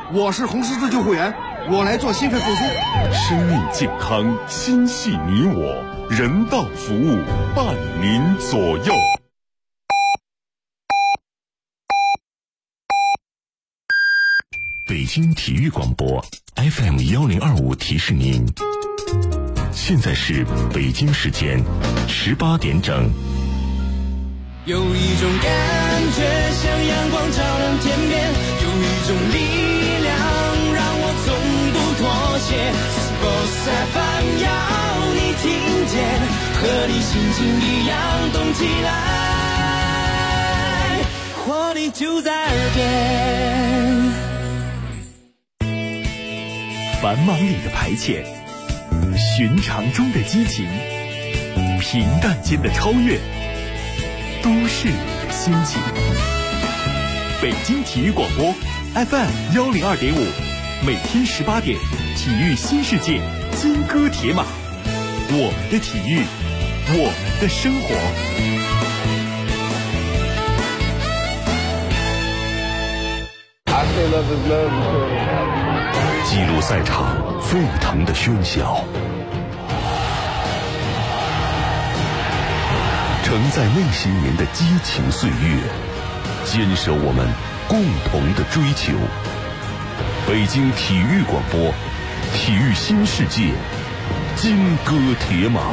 我是红十字救护员，我来做心肺复苏。 生命健康，心系你我，人道服务伴您左右。北京体育广播 FM1025提示您，现在是北京时间18点整。 有一种感觉像阳光照亮天边，有一种力量让我从不妥协。Sports FM 要你听见，和你心情一样动起来，活力就在耳边。 繁忙里的排遣，寻常中的激情，平淡间的超越，都是你的心情。北京体育广播 FM102.5，每天18点，体育新世界，金戈铁马，我们的体育，我们的生活。 记录赛场沸腾的喧嚣，承载那些年的激情岁月，坚守我们共同的追求。北京体育广播，体育新世界，金戈铁马。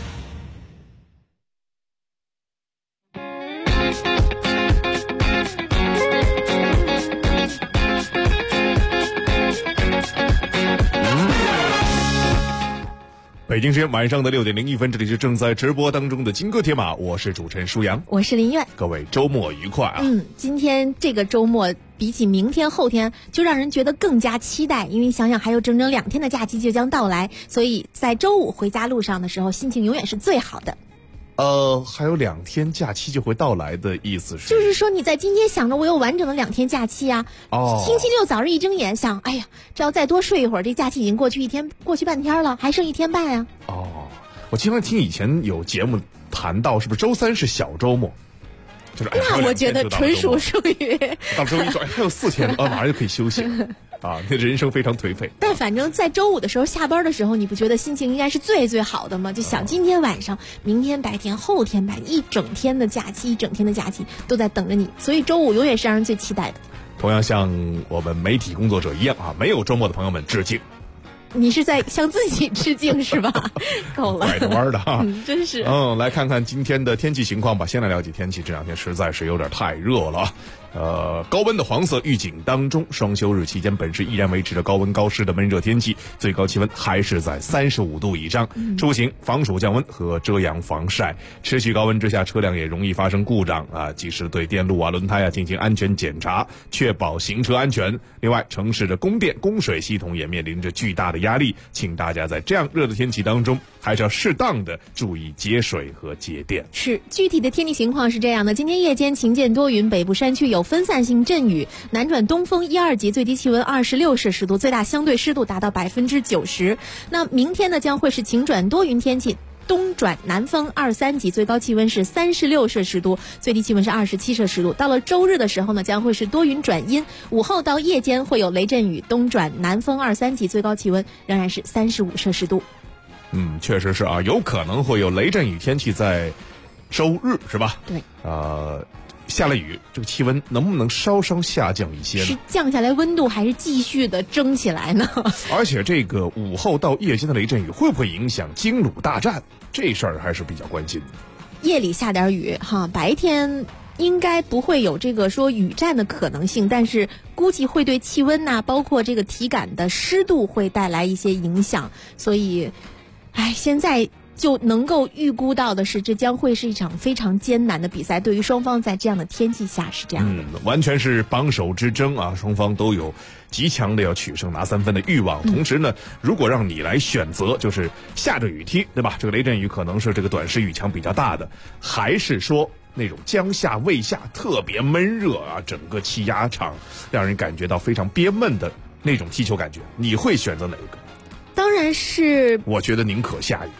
北京时间晚上的6点01分，这里是正在直播当中的金戈铁马，我是主持人舒阳， 我是林苑。 各位周末愉快啊！ 今天这个周末比起明天后天就让人觉得更加期待，因为想想还有整整2天的假期就将到来，所以在周五回家路上的时候，心情永远是最好的。 还有2天假期就会到来的意思是？ 就是说你在今天想着我有完整的2天假期啊，星期六早上一睁眼想，哎呀，这要再多睡一会儿，这假期已经过去半天了，还剩1天半呀。 我经常听以前有节目谈到，是不是周3是小周末？就是那我觉得纯属属于到周一说，还有4天，马上就可以休息啊，那人生非常颓废。 但反正在周五的时候下班的时候，你不觉得心情应该是最最好的吗？就想今天晚上、明天白天、后天白天，一整天的假期都在等着你，所以周五永远是让人最期待的。 同样像我们媒体工作者一样啊，没有周末的朋友们致敬。 你是在向自己致敬是吧？够了， 拐着弯的哈， 真是。 来看看今天的天气情况吧。先来了解天气，这2天实在是有点太热了。高温的黄色预警当中，双休日期间本市依然维持着高温高湿的闷热天气，最高气温还是在35度以上。出行防暑降温和遮阳防晒。持续高温之下，车辆也容易发生故障啊，及时对电路轮胎进行安全检查，确保行车安全。另外，城市的供电供水系统也面临着巨大的压力，请大家在这样热的天气当中，还是要适当的注意节水和节电。 是，具体的天气情况是这样的：今天夜间晴间多云，北部山区有分散性阵雨，南转东风1、2级，最低气温26摄氏度，最大相对湿度达到90%。那明天呢，将会是晴转多云天气，东转南风2、3级，最高气温是36摄氏度，最低气温是27摄氏度。到了周日的时候呢，将会是多云转阴，午后到夜间会有雷阵雨，东转南风2、3级，最高气温仍然是35摄氏度。 确实是啊，有可能会有雷阵雨天气在周日，是吧？ 对。 下了雨，这个气温能不能稍稍下降一些呢？ 是降下来温度，还是继续的蒸起来呢？ 而且这个午后到夜间的雷阵雨会不会影响京鲁大战？这事儿还是比较关心的。 夜里下点雨白天应该不会有这个说雨战的可能性，但是估计会对气温包括这个体感的湿度会带来一些影响。所以现在就能够预估到的是，这将会是一场非常艰难的比赛。对于双方在这样的天气下是这样的， 完全是榜首之争啊！双方都有极强的要取胜拿3分的欲望。同时呢，如果让你来选择，就是下着雨踢，对吧？这个雷阵雨可能是这个短时雨强比较大的，还是说那种将下未下，特别闷热啊，整个气压场让人感觉到非常憋闷的那种踢球感觉，你会选择哪一个？ 当然是， 我觉得宁可下雨。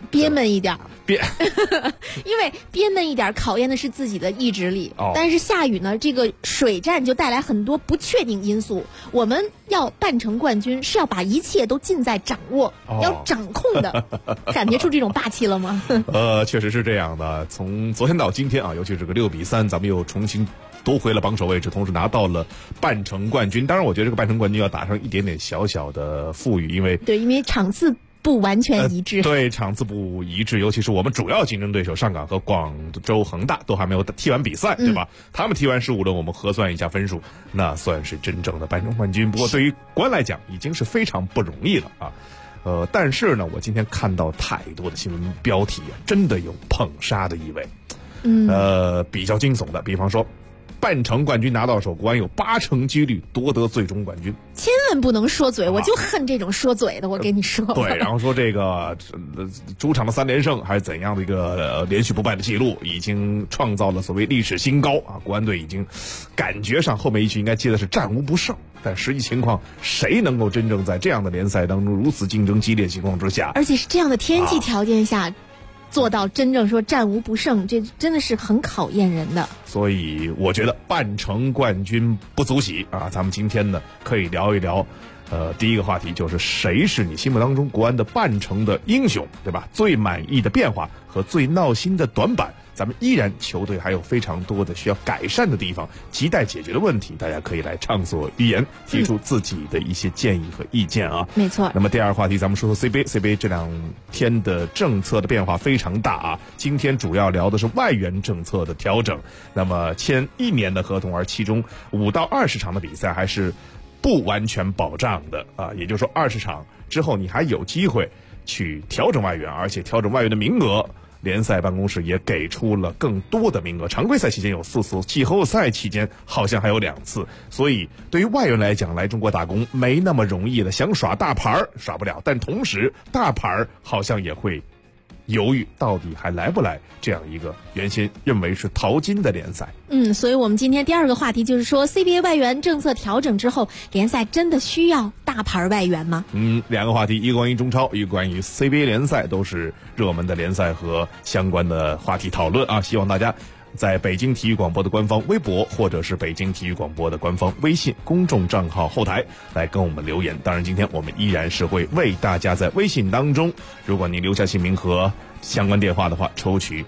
憋闷一点， 因为憋闷一点考验的是自己的意志力。但是下雨呢，这个水战就带来很多不确定因素。我们要办成冠军，是要把一切都尽在掌握，要掌控的。感觉出这种霸气了吗？ 确实是这样的。从昨天到今天啊，尤其是个6-3，咱们又重新夺回了榜首位置，同时拿到了半程冠军。当然，我觉得这个半程冠军要打上一点点小小的富裕，因为场次不完全一致， 对，场次不一致，尤其是我们主要竞争对手上港和广州恒大都还没有踢完比赛，对吧？他们踢完15轮，我们核算一下分数，那算是真正的半程冠军。不过对于国安来讲，已经是非常不容易了啊。但是呢，我今天看到太多的新闻标题啊，真的有捧杀的意味。比较惊悚的，比方说，半程冠军拿到手，国安有80%几率夺得最终冠军。 千万不能说嘴，我就恨这种说嘴的。我跟你说， 对，然后说这个主场的3连胜还是怎样的一个连续不败的记录，已经创造了所谓历史新高啊！国安队已经感觉上后面一句应该接的是战无不胜，但实际情况，谁能够真正在这样的联赛当中如此竞争激烈情况之下， 而且是这样的天气条件下，做到真正说战无不胜，这真的是很考验人的。 所以我觉得半程冠军不足喜啊！咱们今天呢可以聊一聊，第一个话题就是谁是你心目当中国安的半程的英雄，对吧？最满意的变化和最闹心的短板，咱们依然球队还有非常多的需要改善的地方，亟待解决的问题，大家可以来畅所欲言，提出自己的一些建议和意见啊。 没错。 那么第二个话题，咱们说说 CBA 这2天的政策的变化非常大啊。今天主要聊的是外援政策的调整。那么签1年的合同，而其中5到20场的比赛还是不完全保障的啊，也就是说20场之后你还有机会去调整外援，而且调整外援的名额，联赛办公室也给出了更多的名额。常规赛期间有4次，季后赛期间好像还有2次，所以对于外援来讲，来中国打工没那么容易的，想耍大牌耍不了，但同时大牌好像也会犹豫到底还来不来这样一个原先认为是淘金的联赛。 所以我们今天第二个话题就是说 CBA 外援政策调整之后，联赛真的需要大牌外援吗 ？2个话题，一个关于中超，一个关于 CBA 联赛，都是热门的联赛和相关的话题讨论啊！希望大家在北京体育广播的官方微博或者是北京体育广播的官方微信公众账号后台来跟我们留言。当然今天我们依然是会为大家在微信当中，如果您留下姓名和相关电话的话，抽取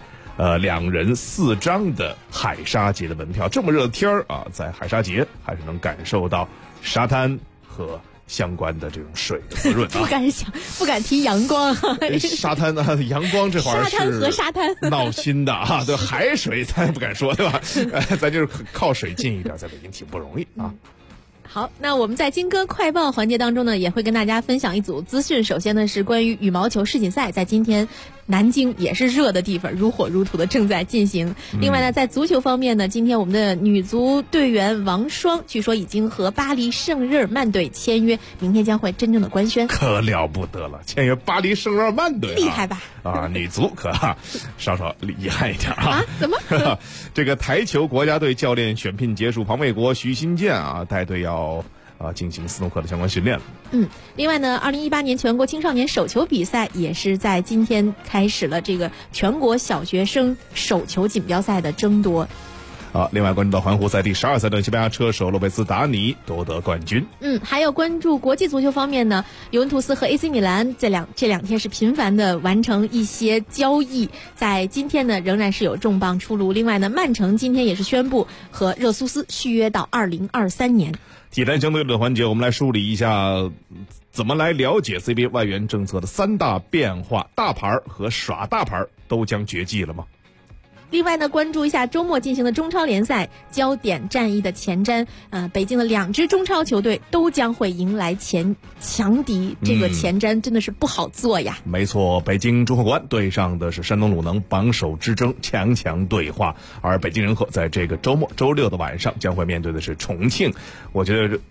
2人4张的海沙节的门票。这么热的天儿啊，在海沙节还是能感受到沙滩和相关的这种水的滋润啊。 不敢提阳光啊， 沙滩啊，阳光这会儿是沙滩和沙滩闹心的啊。对，海水咱也不敢说，对吧？咱就是靠水近一点，在北京挺不容易啊。 好，那我们在金歌快报环节当中呢，也会跟大家分享一组资讯。首先呢，是关于羽毛球世锦赛，在今天南京也是热的地方，如火如荼的正在进行。另外呢，在足球方面呢，今天我们的女足队员王霜据说已经和巴黎圣日耳曼队签约，明天将会真正的官宣。 可了不得了，签约巴黎圣日耳曼队， 厉害吧？ 女足可稍稍厉害一点啊？ 怎么？ 这个台球国家队教练选聘结束，庞卫国、徐新建带队要进行斯诺克的相关训练了。 另外呢，2018年全国青少年手球比赛也是在今天开始了这个全国小学生手球锦标赛的争夺。 另外关注到环湖赛第12赛段，西班牙车手洛佩斯达尼夺得冠军。 还有关注国际足球方面呢，尤文图斯和 AC 米兰这两天是频繁的完成一些交易，在今天呢仍然是有重磅出炉。另外呢，曼城今天也是宣布和热苏斯续约到2023年。 体坛相对论环节，我们来梳理一下怎么来了解 CBA 外援政策的3大变化，大牌和耍大牌都将绝迹了吗？ 另外呢，关注一下周末进行的中超联赛焦点战役的前瞻。北京的2支中超球队都将会迎来强敌，这个前瞻真的是不好做呀。 没错，北京中赫国安对上的是山东鲁能，榜首之争强对话。而北京人和在这个周末周6的晚上将会面对的是重庆。我觉得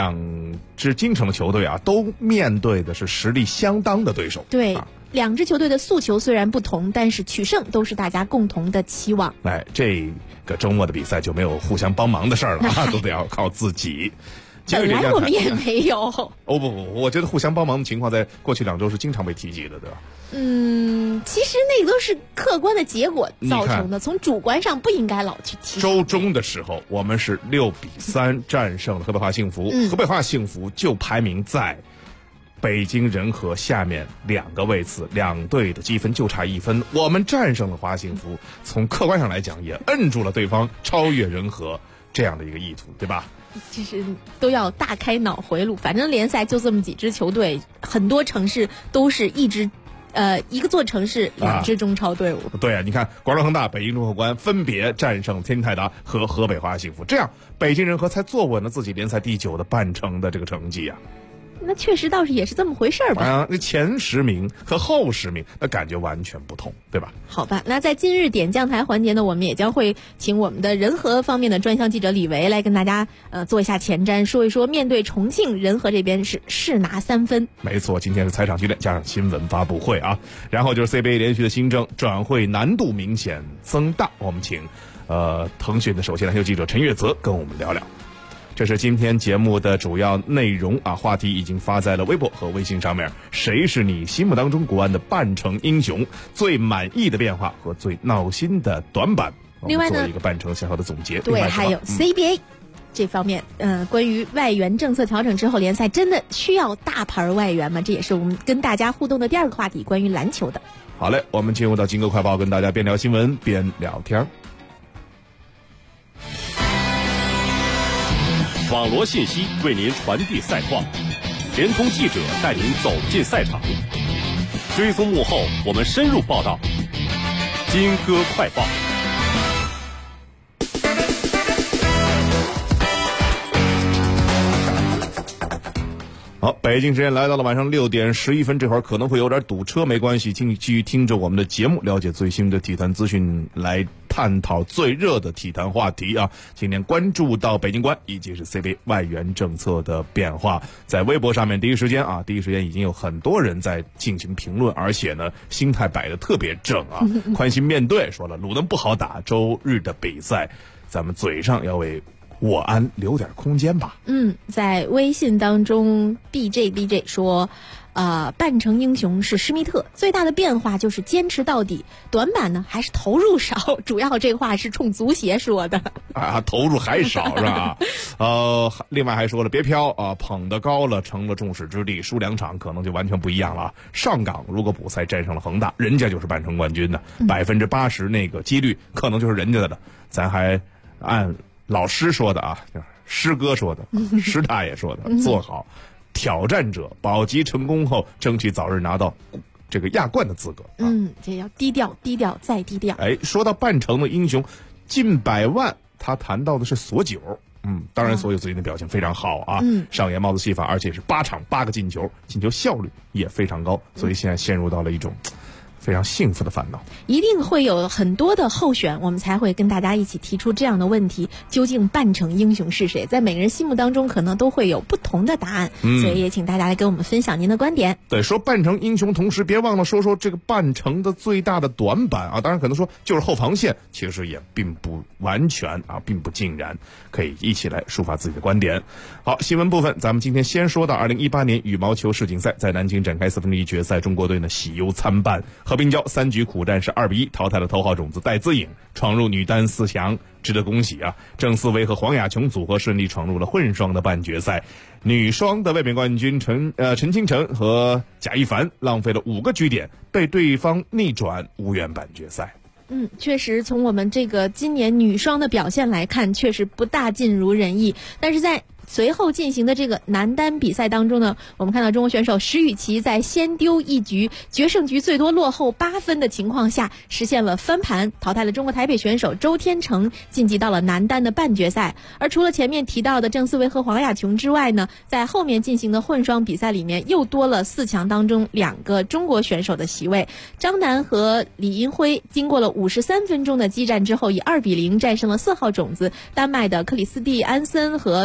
2支京城的球队都面对的是实力相当的对手。 对。2支球队的诉求虽然不同，但是取胜都是大家共同的期望。 这个周末的比赛就没有互相帮忙的事儿了都得要靠自己。 本来我们也没有。 哦不，我觉得互相帮忙的情况在过去2周是经常被提及的，对吧？ 其实那个都是客观的结果造成的，从主观上不应该老去提。 周中的时候，我们是6-3战胜了河北华幸福，河北华幸福就排名在北京人和下面2个位次，2队的积分就差1分，我们战胜了华幸福，从客观上来讲也摁住了对方超越人和这样的一个意图，对吧？ 就是都要大开脑回路，反正联赛就这么几支球队，很多城市都是一个座城市2支中超队伍。 对啊，你看广州恒大、北京中赫观分别战胜天津泰达和河北华幸福，这样北京人和才坐稳了自己联赛第9的半程的这个成绩啊。 那确实倒是也是这么回事儿吧。 那前10名和后10名那感觉完全不同，对吧？ 好吧，那在今日点将台环节呢，我们也将会请我们的人和方面的专项记者李维来跟大家做一下前瞻，说一说面对重庆人和这边是拿3分。 没错，今天是采场训练加上新闻发布会啊，然后就是 CBA 连续的新政，转会难度明显增大。我们请腾讯的首席篮球记者陈月泽跟我们聊聊。这是今天节目的主要内容啊，话题已经发在了微博和微信上面。谁是你心目当中国安的半程英雄？最满意的变化和最闹心的短板。 另外呢， 做一个半程小小的总结。 对，还有 CBA 这方面，关于外援政策调整之后，联赛真的需要大牌外援吗？这也是我们跟大家互动的第2个话题，关于篮球的。 好嘞，我们进入到金歌快报，跟大家边聊新闻边聊天。 网罗信息为您传递赛况，联通记者带您走进赛场，追踪幕后我们深入报道。金歌快报。 好，北京时间来到了晚上6点11分，这会儿可能会有点堵车，没关系，请你继续听着我们的节目，了解最新的体坛资讯，来探讨最热的体坛话题啊。今天关注到北京国安以及是 CBA 外援政策的变化，在微博上面第一时间已经有很多人在进行评论，而且呢心态摆得特别正啊，宽心面对，说了鲁能不好打，周日的比赛咱们嘴上要为我安留点空间吧。 在微信当中 BJ 说半程英雄是施密特，最大的变化就是坚持到底，短板呢还是投入少，主要这话是冲足协说的投入还少是吧？另外还说了别飘捧得高了成了众矢之的，输2场可能就完全不一样了。上港如果补赛战胜了恒大，人家就是半程冠军的，80%那个几率可能就是人家的了。咱还按老师说的师哥说的，师大爷说的，做好挑战者，保级成功后争取早日拿到这个亚冠的资格。 这要低调再低调。 说到半程的英雄，近100万，他谈到的是索九。当然索九最近的表现非常好啊，上演帽子戏法，而且是8场8个进球，进球效率也非常高，所以现在陷入到了一种非常幸福的烦恼。 一定会有很多的候选，我们才会跟大家一起提出这样的问题，究竟半程英雄是谁？在每个人心目当中可能都会有不同的答案，所以也请大家来跟我们分享您的观点。 对，说半程英雄，同时别忘了说这个半程的最大的短板当然可能说就是后防线，其实也并不完全并不尽然，可以一起来抒发自己的观点。好，新闻部分咱们今天先说到2018年羽毛球世锦赛在南京展开1/4决赛，中国队呢喜忧参半，和平礁3局苦战是2-1淘汰了头号种子戴资颖，闯入女单4强，值得恭喜啊！郑思维和黄雅琼组合顺利闯入了混双的半决赛，女双的卫冕冠军陈清晨和贾一凡浪费了5个局点，被对方逆转，无缘半决赛。 确实从我们这个今年女双的表现来看，确实不大尽如人意，但是在随后进行的这个男单比赛当中呢，我们看到中国选手石宇奇在先丢1局，决胜局最多落后8分的情况下，实现了翻盘，淘汰了中国台北选手周天成，晋级到了男单的半决赛。而除了前面提到的郑思维和黄雅琼之外呢，在后面进行的混双比赛里面，又多了4强当中2个中国选手的席位。张楠和李英辉经过了53分钟的激战之后，以2-0战胜了4号种子丹麦的克里斯蒂安森和彼得森，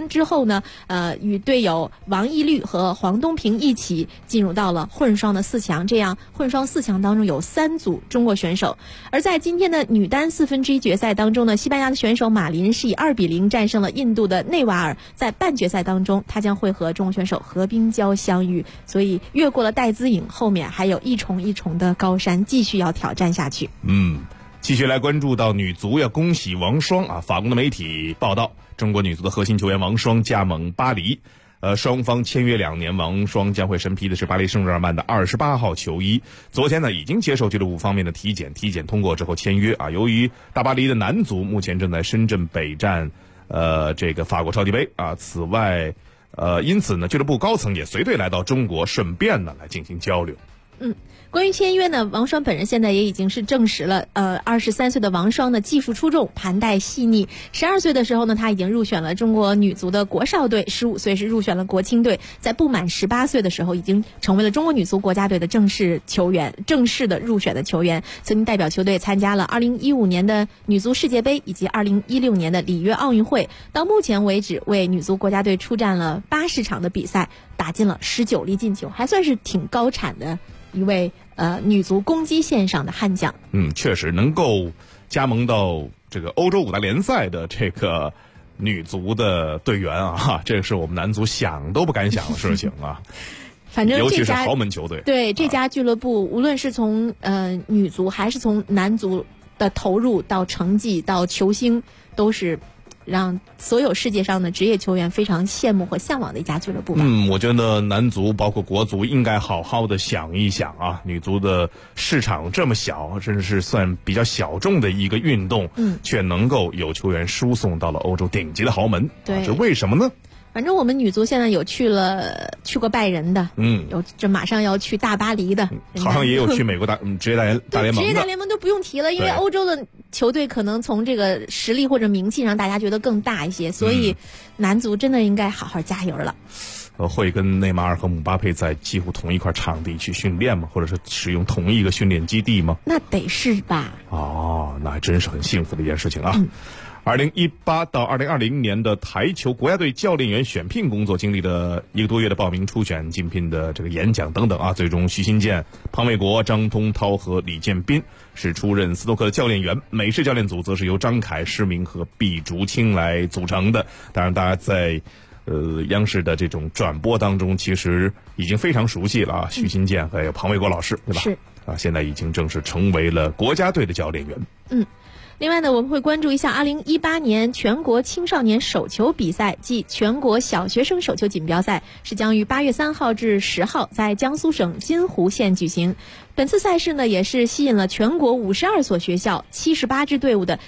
圈之后呢，与队友王懿律和黄东萍一起进入到了混双的4强。这样混双4强当中有3组中国选手。而在今天的女单1/4决赛当中呢，西班牙的选手马林是以2-0战胜了印度的内瓦尔，在半决赛当中，他将会和中国选手何冰娇相遇。所以越过了戴资颖，后面还有一重一重的高山继续要挑战下去。 继续来关注到女足，要恭喜王霜啊！法国的媒体报道，中国女足的核心球员王霜加盟巴黎，双方签约2年，王霜将会身披的是巴黎圣日耳曼的28号球衣。昨天呢，已经接受俱乐部方面的体检通过之后签约啊。由于大巴黎的男足目前正在深圳备战这个法国超级杯啊，此外因此呢，俱乐部高层也随队来到中国，顺便呢来进行交流。 关于签约呢，王霜本人现在也已经是证实了，23岁的王霜呢技术出众，盘带细腻。12岁的时候呢，她已经入选了中国女足的国少队，15岁是入选了国青队，在不满18岁的时候已经成为了中国女足国家队的正式的入选的球员，曾经代表球队参加了2015年的女足世界杯以及2016年的里约奥运会。到目前为止，为女足国家队出战了80场的比赛，打进了19粒进球，还算是挺高产的一位女足攻击线上的悍将。 确实能够加盟到这个欧洲5大联赛的这个女足的队员啊，这是我们男足想都不敢想的事情啊。 反正尤其是豪门球队， 对这家俱乐部，无论是从女足还是从男足的投入到成绩到球星，都是让所有世界上的职业球员非常羡慕和向往的一家俱乐部吧。 我觉得男足包括国足应该好好的想一想啊，女足的市场这么小，甚至是算比较小众的一个运动，却能够有球员输送到了欧洲顶级的豪门， 对， 这为什么呢？ 反正我们女足现在有去过拜仁的，有这马上要去大巴黎的， 好像也有去美国职业大联盟的。 职业大联盟就不用提了，因为欧洲的球队可能从这个实力或者名气上，大家觉得更大一些，所以男足真的应该好好加油了。 会跟内马尔和姆巴佩在几乎同一块场地去训练吗？或者是使用同一个训练基地吗？ 那得是吧。 那还真是很幸福的一件事情啊。2018到2020年的台球国家队教练员选聘工作经历了1个多月的报名、初选、竞聘的这个演讲等等啊，最终徐新建、庞卫国、张通涛和李建斌是出任斯托克的教练员，美式教练组则是由张凯、施明和毕竹青来组成的。当然大家在央视的这种转播当中其实已经非常熟悉了啊，徐新建还有庞卫国老师，对吧？ 是啊，现在已经正式成为了国家队的教练员。 另外呢，我们会关注一下2018年全国青少年手球比赛暨全国小学生手球锦标赛，是将于8月3号至10号在江苏省金湖县举行。本次赛事呢，也是吸引了全国52所学校、78支队伍的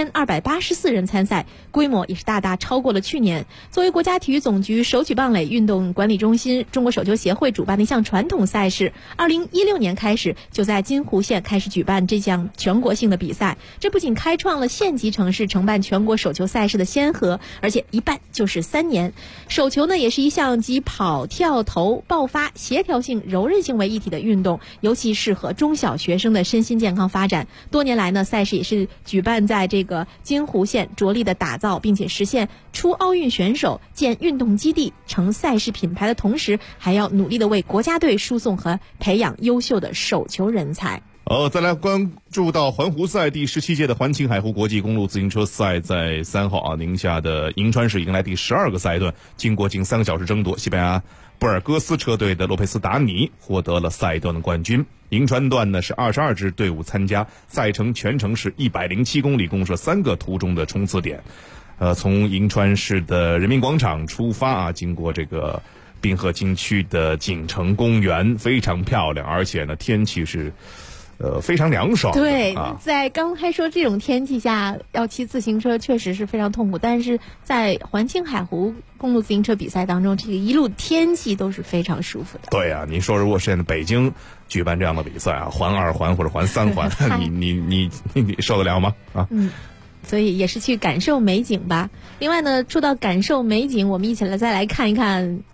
1284人参赛，规模也是大大超过了去年。作为国家体育总局手举棒垒运动管理中心、中国手球协会主办的一项传统赛事，2016年开始就在金湖县开始举办这项全国性的比赛。这不仅开创了县级城市承办全国手球赛事的先河，而且一办就是3年。手球呢，也是一项集跑、跳投、爆发、协调性、柔韧性为一体的运动，尤其适合中小学生的身心健康发展。多年来呢，赛事也是举办在这个金湖县，着力的打造并且实现出奥运选手、建运动基地、成赛事品牌的同时，还要努力的为国家队输送和培养优秀的手球人才。 再来关注到环湖赛第17届的环青海湖国际公路自行车赛，在3号啊，宁夏的银川市迎来第12个赛段，经过近3个小时争夺，西班牙布尔戈斯车队的洛佩斯达尼获得了赛段的冠军。银川段呢是22支队伍参加，赛程全程是107公里，共设3个途中的冲刺点。从银川市的人民广场出发啊，经过这个滨河景区的景城公园，非常漂亮，而且呢天气是非常凉爽。 对，在刚开说这种天气下要骑自行车确实是非常痛苦，但是在环青海湖公路自行车比赛当中，这个一路天气都是非常舒服的。 对啊，你说如果现在北京举办这样的比赛啊，环2环或者环3环你受得了吗？ 所以也是去感受美景吧。另外呢，说到感受美景，我们一起来再来看一看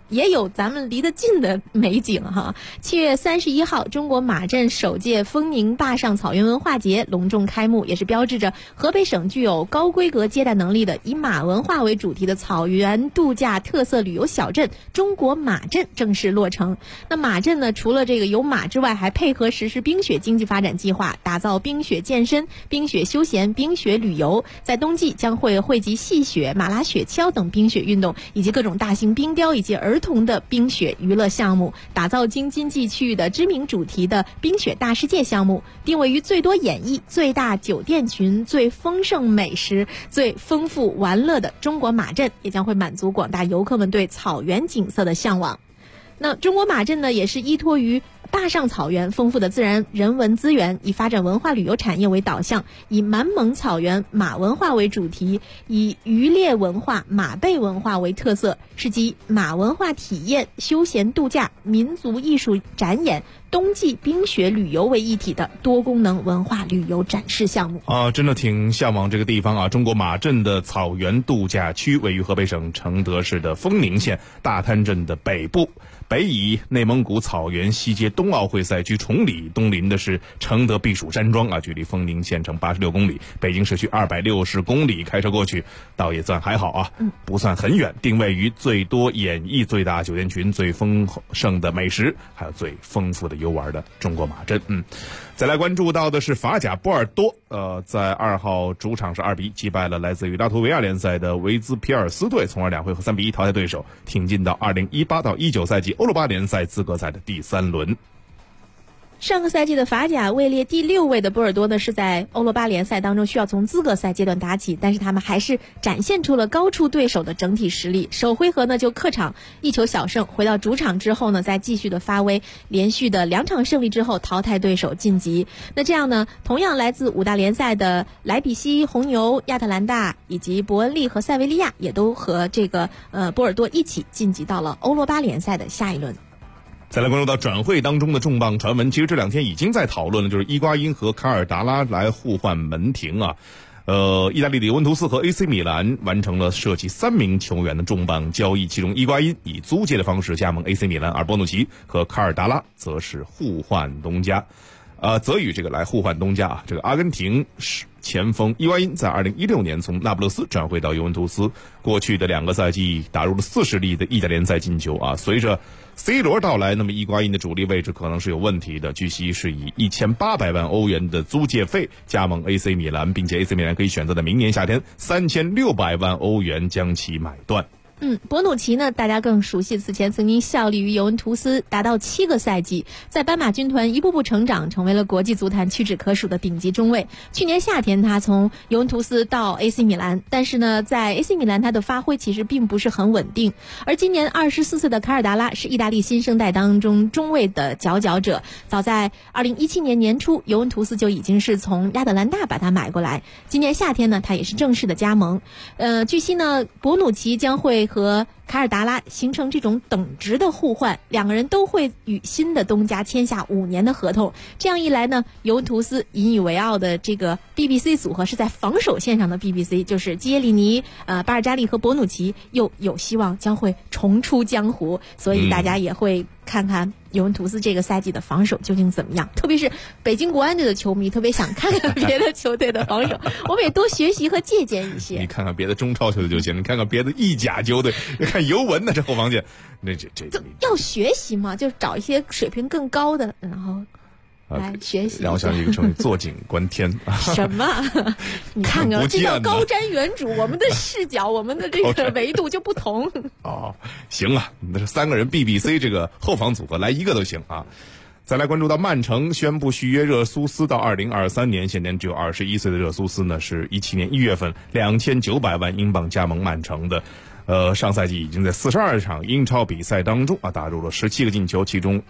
也有咱们离得近的美景哈。7月31号，中国马镇首届丰宁坝上草原文化节隆重开幕，也是标志着河北省具有高规格接待能力的以马文化为主题的草原度假特色旅游小镇中国马镇正式落成。那马镇呢，除了这个有马之外，还配合实施冰雪经济发展计划，打造冰雪健身、冰雪休闲、冰雪旅游。在冬季将会汇集戏雪、马拉雪橇等冰雪运动，以及各种大型冰雕以及儿童的冰雪娱乐项目，打造京津冀区域的知名主题的冰雪大世界项目，定位于最多演绎、最大酒店群、最丰盛美食、最丰富玩乐的中国马镇，也将会满足广大游客们对草原景色的向往。那中国马镇呢，也是依托于坝上草原丰富的自然人文资源，以发展文化旅游产业为导向，以满蒙草原马文化为主题，以渔猎文化、马背文化为特色，是集马文化体验、休闲度假、民族艺术展演、冬季冰雪旅游为一体的多功能文化旅游展示项目啊，真的挺向往这个地方啊！中国马镇的草原度假区位于河北省承德市的丰宁县大滩镇的北部，北以内蒙古草原西接冬奥会赛区崇礼，东临的是承德避暑山庄啊，距离丰宁县城86公里，北京市区260公里，开车过去倒也算还好啊，不算很远。定位于最多演绎、最大酒店群、最丰盛的美食，还有最丰富的游玩的中国马镇。再来关注到的是法甲波尔多，在2号主场是2-1击败了来自于拉脱维亚联赛的维兹皮尔斯队，从而2回合3-1淘汰对手，挺进到2018到19赛季欧罗巴联赛资格赛的第3轮。 上个赛季的法甲位列第6位的波尔多呢，是在欧罗巴联赛当中需要从资格赛阶段打起，但是他们还是展现出了高出对手的整体实力。首回合呢就客场1球小胜，回到主场之后呢再继续的发威，连续的2场胜利之后淘汰对手晋级。那这样呢，同样来自5大联赛的莱比锡红牛、亚特兰大以及伯恩利和塞维利亚也都和这个波尔多一起晋级到了欧罗巴联赛的下一轮。 再来关注到转会当中的重磅传闻，其实这2天已经在讨论了，就是伊瓜因和卡尔达拉来互换门庭啊。意大利的尤文图斯和 AC 米兰完成了涉及3名球员的重磅交易，其中伊瓜因以租借的方式加盟 AC 米兰，而波努奇和卡尔达拉则是互换东家。则与这个来互换东家啊，这个阿根廷前锋伊瓜因在2016年从那不勒斯转会到尤文图斯，过去的2个赛季打入了40粒的意甲联赛进球啊。随着 C 罗到来，那么伊瓜因的主力位置可能是有问题的。据悉是以1800万欧元的租借费加盟 AC 米兰，并且 AC 米兰可以选择在明年夏天3600万欧元将其买断。 博努奇呢，大家更熟悉，此前曾经效力于尤文图斯达到7个赛季，在斑马军团一步步成长，成为了国际足坛屈指可数的顶级中卫。去年夏天他从尤文图斯到 AC 米兰，但是呢在 AC 米兰他的发挥其实并不是很稳定。而今年24岁的卡尔达拉是意大利新生代当中中卫的佼佼者，早在2017年年初，尤文图斯就已经是从亚特兰大把他买过来，今年夏天呢他也是正式的加盟。据悉呢，博努奇将会和卡尔达拉形成这种等值的互换，2个人都会与新的东家签下5年的合同。这样一来呢，尤文图斯引以为傲的这个 BBC 组合，是在防守线上的 BBC， 就是基耶里尼、巴尔扎利和博努奇又有希望将会重出江湖，所以大家也会看看尤文图斯这个赛季的防守究竟怎么样。特别是北京国安队的球迷特别想看看别的球队的防守，我们也多学习和借鉴一些。 你看看别的中超球队就行，你看看别的意甲球队，看尤文的这后防线，那这要学习嘛，就找一些水平更高的，然后来学习。 让我想起一个成语，坐井观天。 什么？你看看，这叫高瞻远瞩，我们的视角，我们的这个维度就不同。 行啊，那是3个人 BBC 这个后防组合，来1个都行啊。再来关注到曼城宣布续约热苏斯到2023年，现年只有21岁的热苏斯呢，是17年1月份2900万英镑加盟曼城的。上赛季已经在42场英超比赛当中打入了17个进球，其中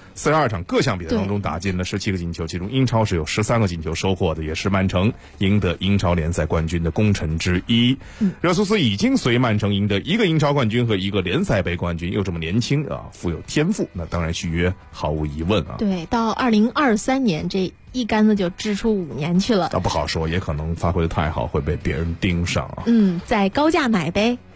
42场各项比赛当中打进了17个进球，其中英超是有13个进球收获的，也是曼城赢得英超联赛冠军的功臣之一。热苏斯已经随曼城赢得1个英超冠军和1个联赛杯冠军，又这么年轻富有天赋，那当然续约毫无疑问啊。 对，到2023年这一竿子就支出5年去了。 不好说，也可能发挥的太好会被别人盯上啊。 在高价买呗。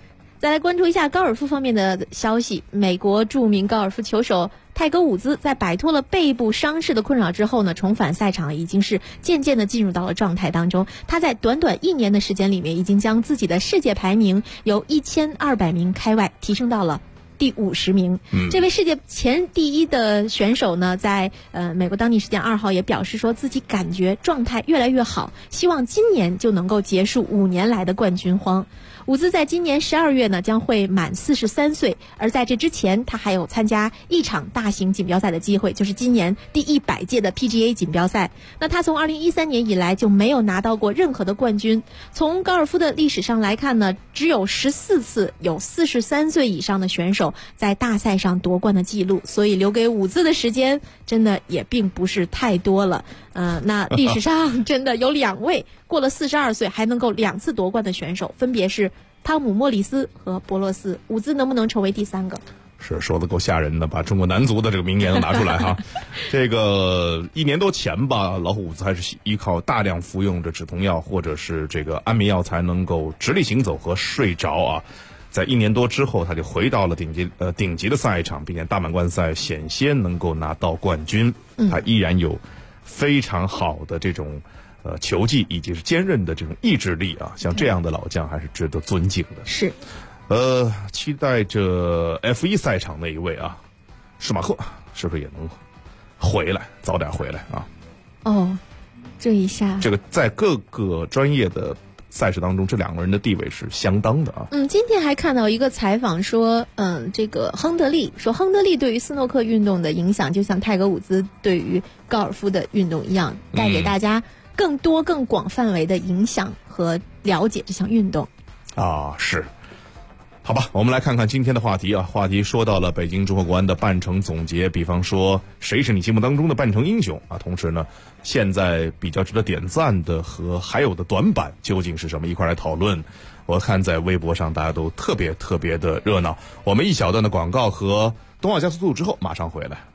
再来关注一下高尔夫方面的消息，美国著名高尔夫球手泰格伍兹在摆脱了背部伤势的困扰之后呢，重返赛场已经是渐渐的进入到了状态当中。他在短短1年的时间里面，已经将自己的世界排名由1200名开外提升到了第50名。这位世界前第1的选手呢，在美国当地时间2号也表示说自己感觉状态越来越好，希望今年就能够结束5年来的冠军荒。伍兹在今年12月呢将会满43岁，而在这之前他还有参加一场大型锦标赛的机会，就是今年第100届的 PGA 锦标赛。那他从2013年以来就没有拿到过任何的冠军。从高尔夫的历史上来看呢，只有14次有43岁以上的选手在大赛上夺冠的记录，所以留给伍兹的时间真的也并不是太多了。那历史上真的有2位过了42岁还能够2次夺冠的选手，分别是汤姆·莫里斯和博洛斯。伍兹能不能成为第3个？ 是说的够吓人的，把中国男足的这个名言都拿出来哈。这个1年多前吧，老虎伍兹还是依靠大量服用着止痛药或者是这个安眠药才能够直立行走和睡着啊。在1年多之后，他就回到了顶级的赛场，并且大满贯赛险些能够拿到冠军。他依然有非常好的这种球技以及是坚韧的这种意志力啊，像这样的老将还是值得尊敬的。 是， 期待着 F1 赛场那一位啊，施马赫是不是也能回来，早点回来啊？ 哦，这一下， 这个在各个专业的赛事当中，这2个人的地位是相当的啊。 今天还看到一个采访说，这个亨德利对于斯诺克运动的影响，就像泰格伍兹对于高尔夫的运动一样，带给大家更多更广范围的影响和了解这项运动啊。是，好吧，我们来看看今天的话题啊。话题说到了北京中赫国安的半程总结，比方说谁是你心目当中的半程英雄啊？同时呢，现在比较值得点赞的和还有的短板究竟是什么？一块来讨论。我看在微博上大家都特别的热闹。我们一小段的广告和冬奥加速度之后马上回来。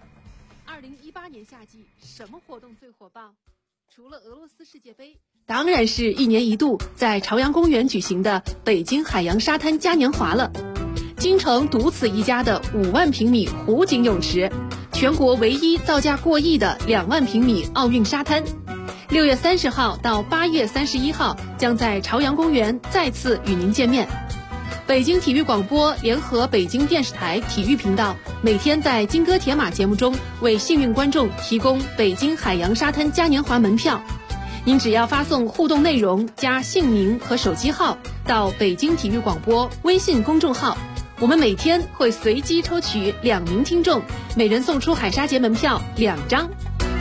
2018年夏季什么活动最火爆？除了俄罗斯世界杯，当然是1年1度在朝阳公园举行的北京海洋沙滩嘉年华了。京城独此一家的5万平米湖景泳池，全国唯一造价过亿的2万平米奥运沙滩。6月30号到8月31号将在朝阳公园再次与您见面。北京体育广播联合北京电视台体育频道，每天在金戈铁马节目中为幸运观众提供北京海洋沙滩嘉年华门票。您只要发送互动内容加姓名和手机号到北京体育广播微信公众号，我们每天会随机抽取2名听众，每人送出海沙节门票2张。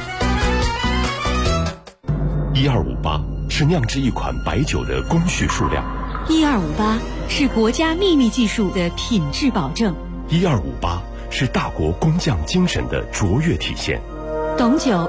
1258是酿制一款白酒的工序数量 ，1258是国家秘密技术的品质保证 ，1258是大国工匠精神的卓越体现。 董酒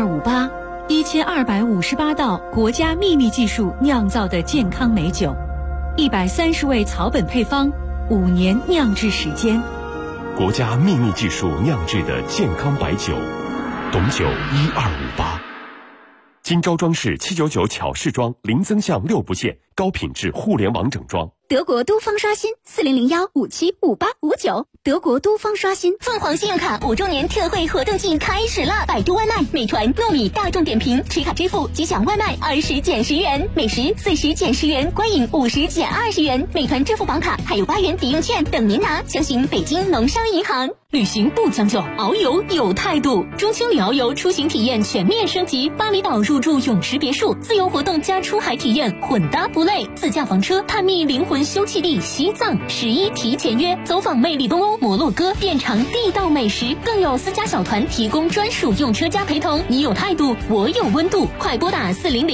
1258，1258道国家秘密技术酿造的健康美酒，130味草本配方，5年酿制时间， 国家秘密技术酿制的健康白酒，董酒1258。金招装饰799巧饰装，零增项6不限，高品质互联网整装。 德国都方刷新4001575859，德国都方刷新凤凰信用卡5周年特惠活动季开始了！百度外卖、美团、糯米、大众点评持卡支付即享外卖20减10元，美食40减10元，观影50减20元，美团支付宝卡还有8元抵用券等您拿。详询北京农商银行。旅行不将就，遨游有态度。中青旅遨游出行体验全面升级，巴厘岛入住泳池别墅，自由活动加出海体验，混搭不累。自驾房车探秘灵魂休憩地西藏，11提前约，走访魅力东欧摩洛哥，遍尝地道美食，更有私家小团提供专属用车加陪同。你有态度，我有温度，快拨打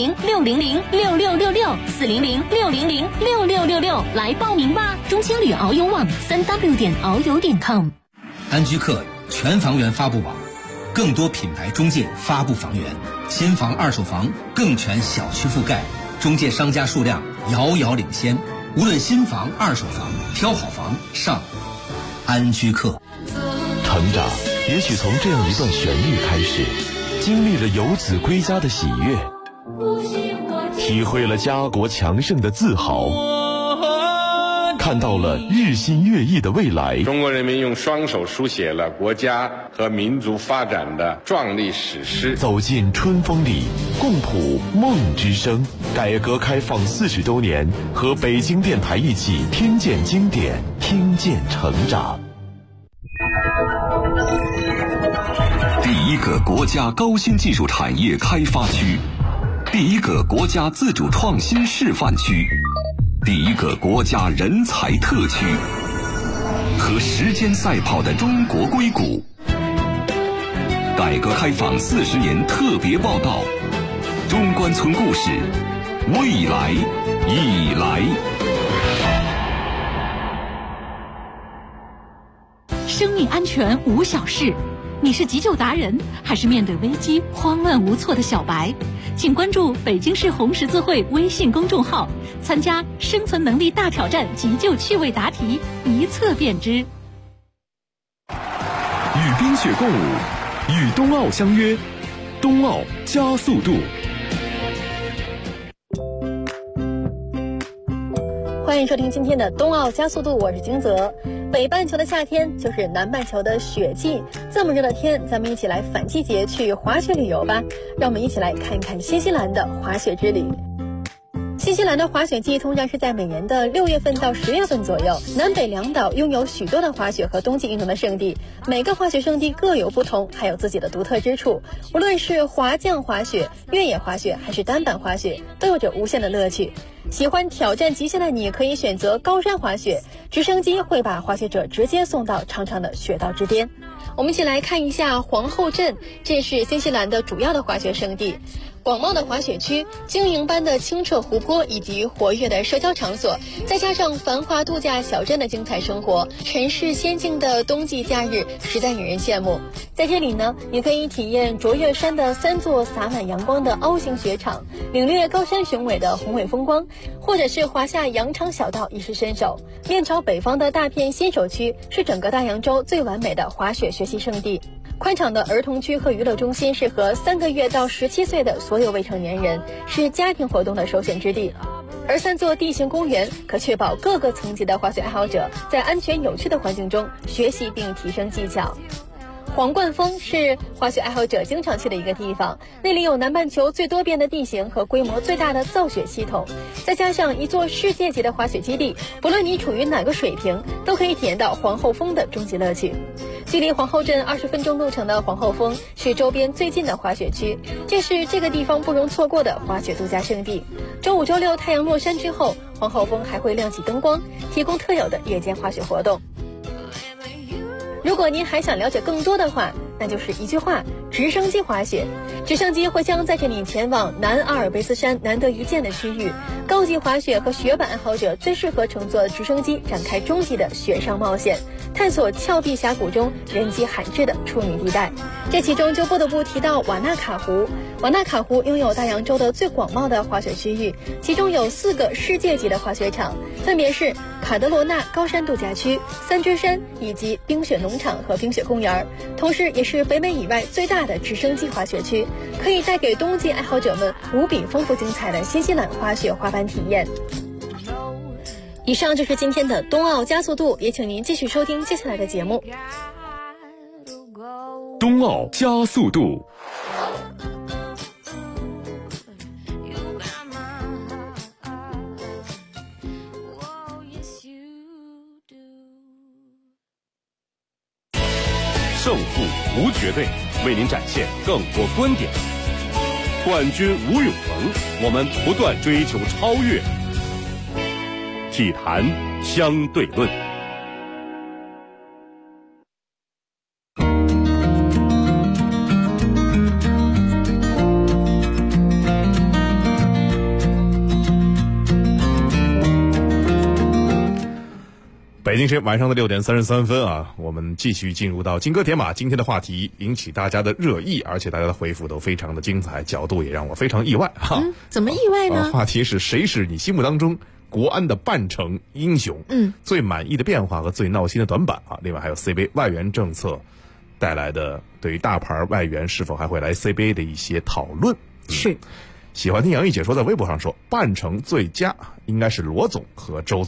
400-600-6666，400-600-6666来报名吧。中青旅遨游网3w.遨游.com。 安居客全房源发布网，更多品牌中介发布房源，新房二手房更全小区覆盖，中介商家数量遥遥领先。无论新房二手房，挑好房上安居客。 成长也许从这样一段旋律开始，经历了游子归家的喜悦，体会了家国强盛的自豪， 看到了日新月异的未来。 中国人民用双手书写了国家和民族发展的壮丽史诗。 走进春风里，共谱梦之声。改革开放40周年，和北京电台一起听见经典，听见成长。 第一个国家高新技术产业开发区，第一个国家自主创新示范区，第一个国家人才特区，和时间赛跑的中国硅谷。改革开放40年特别报道，中关村故事，未来已来。 生命安全无小事，你是急救达人，还是面对危机慌乱无措的小白？请关注北京市红十字会微信公众号，参加生存能力大挑战急救趣味答题，一测便知。 与冰雪共舞，与冬奥相约，冬奥加速度。 欢迎收听今天的冬奥加速度，我是金泽。北半球的夏天就是南半球的雪季，这么热的天，咱们一起来反季节去滑雪旅游吧。让我们一起来看一看新西兰的滑雪之旅。新西兰的滑雪季通常是在每年的6月份到10月份左右。南北两岛拥有许多的滑雪和冬季运动的圣地，每个滑雪圣地各有不同，还有自己的独特之处。无论是滑降滑雪、越野滑雪还是单板滑雪，都有着无限的乐趣。喜欢挑战极限的你可以选择高山滑雪，直升机会把滑雪者直接送到长长的雪道之巅。我们一起来看一下皇后镇，这是新西兰的主要的滑雪胜地。广袤的滑雪区、晶莹般的清澈湖泊以及活跃的社交场所，再加上繁华度假小镇的精彩生活，尘世仙境的冬季假日实在引人羡慕。在这里呢，你可以体验卓越山的3座洒满阳光的凹形雪场，领略高山雄伟的宏伟风光，或者是滑下羊肠小道一试身手。面朝北方的大片新手区是整个大洋洲最完美的滑雪学习圣地。宽敞的儿童区和娱乐中心适合3个月到17岁的所有未成年人，是家庭活动的首选之地。而3座地形公园可确保各个层级的滑雪爱好者在安全有趣的环境中学习并提升技巧。皇冠峰是滑雪爱好者经常去的一个地方，那里有南半球最多变的地形和规模最大的造雪系统，再加上一座世界级的滑雪基地，不论你处于哪个水平，都可以体验到皇后峰的终极乐趣。距离皇后镇20分钟路程的皇后峰是周边最近的滑雪区，这是这个地方不容错过的滑雪度假胜地。周5、周6太阳落山之后，皇后峰还会亮起灯光，提供特有的夜间滑雪活动。如果您还想了解更多的话，那就是一句话：直升机滑雪。直升机会将载着你前往南阿尔卑斯山难得一见的区域，高级滑雪和雪板爱好者最适合乘坐直升机展开终极的雪上冒险，探索峭壁峡谷中人迹罕至的处女地带。这其中就不得不提到瓦纳卡湖。瓦纳卡湖拥有大洋洲的最广袤的滑雪区域，其中有4个世界级的滑雪场，分别是卡德罗纳高山度假区、3只山以及冰雪农场和冰雪公园，同时也是北美以外最大的直升机滑雪区，可以带给冬季爱好者们无比丰富精彩的新西兰滑雪滑板体验。以上就是今天的冬奥加速度，也请您继续收听接下来的节目。 冬奥加速度。 胜负无绝对，为您展现更多观点。冠军无永恒，我们不断追求超越。体坛相对论。 北京时间晚上的6点33分啊，我们继续进入到金戈铁马。今天的话题引起大家的热议，而且大家的回复都非常的精彩，角度也让我非常意外哈。 怎么意外呢？ 话题是谁是你心目当中国安的半程英雄？最满意的变化和最闹心的短板啊。另外还有 CBA 外援政策带来的对于大牌外援是否还会来 CBA 的一些讨论。 是。 喜欢听杨毅解说在微博上说，半程最佳应该是罗总和周总。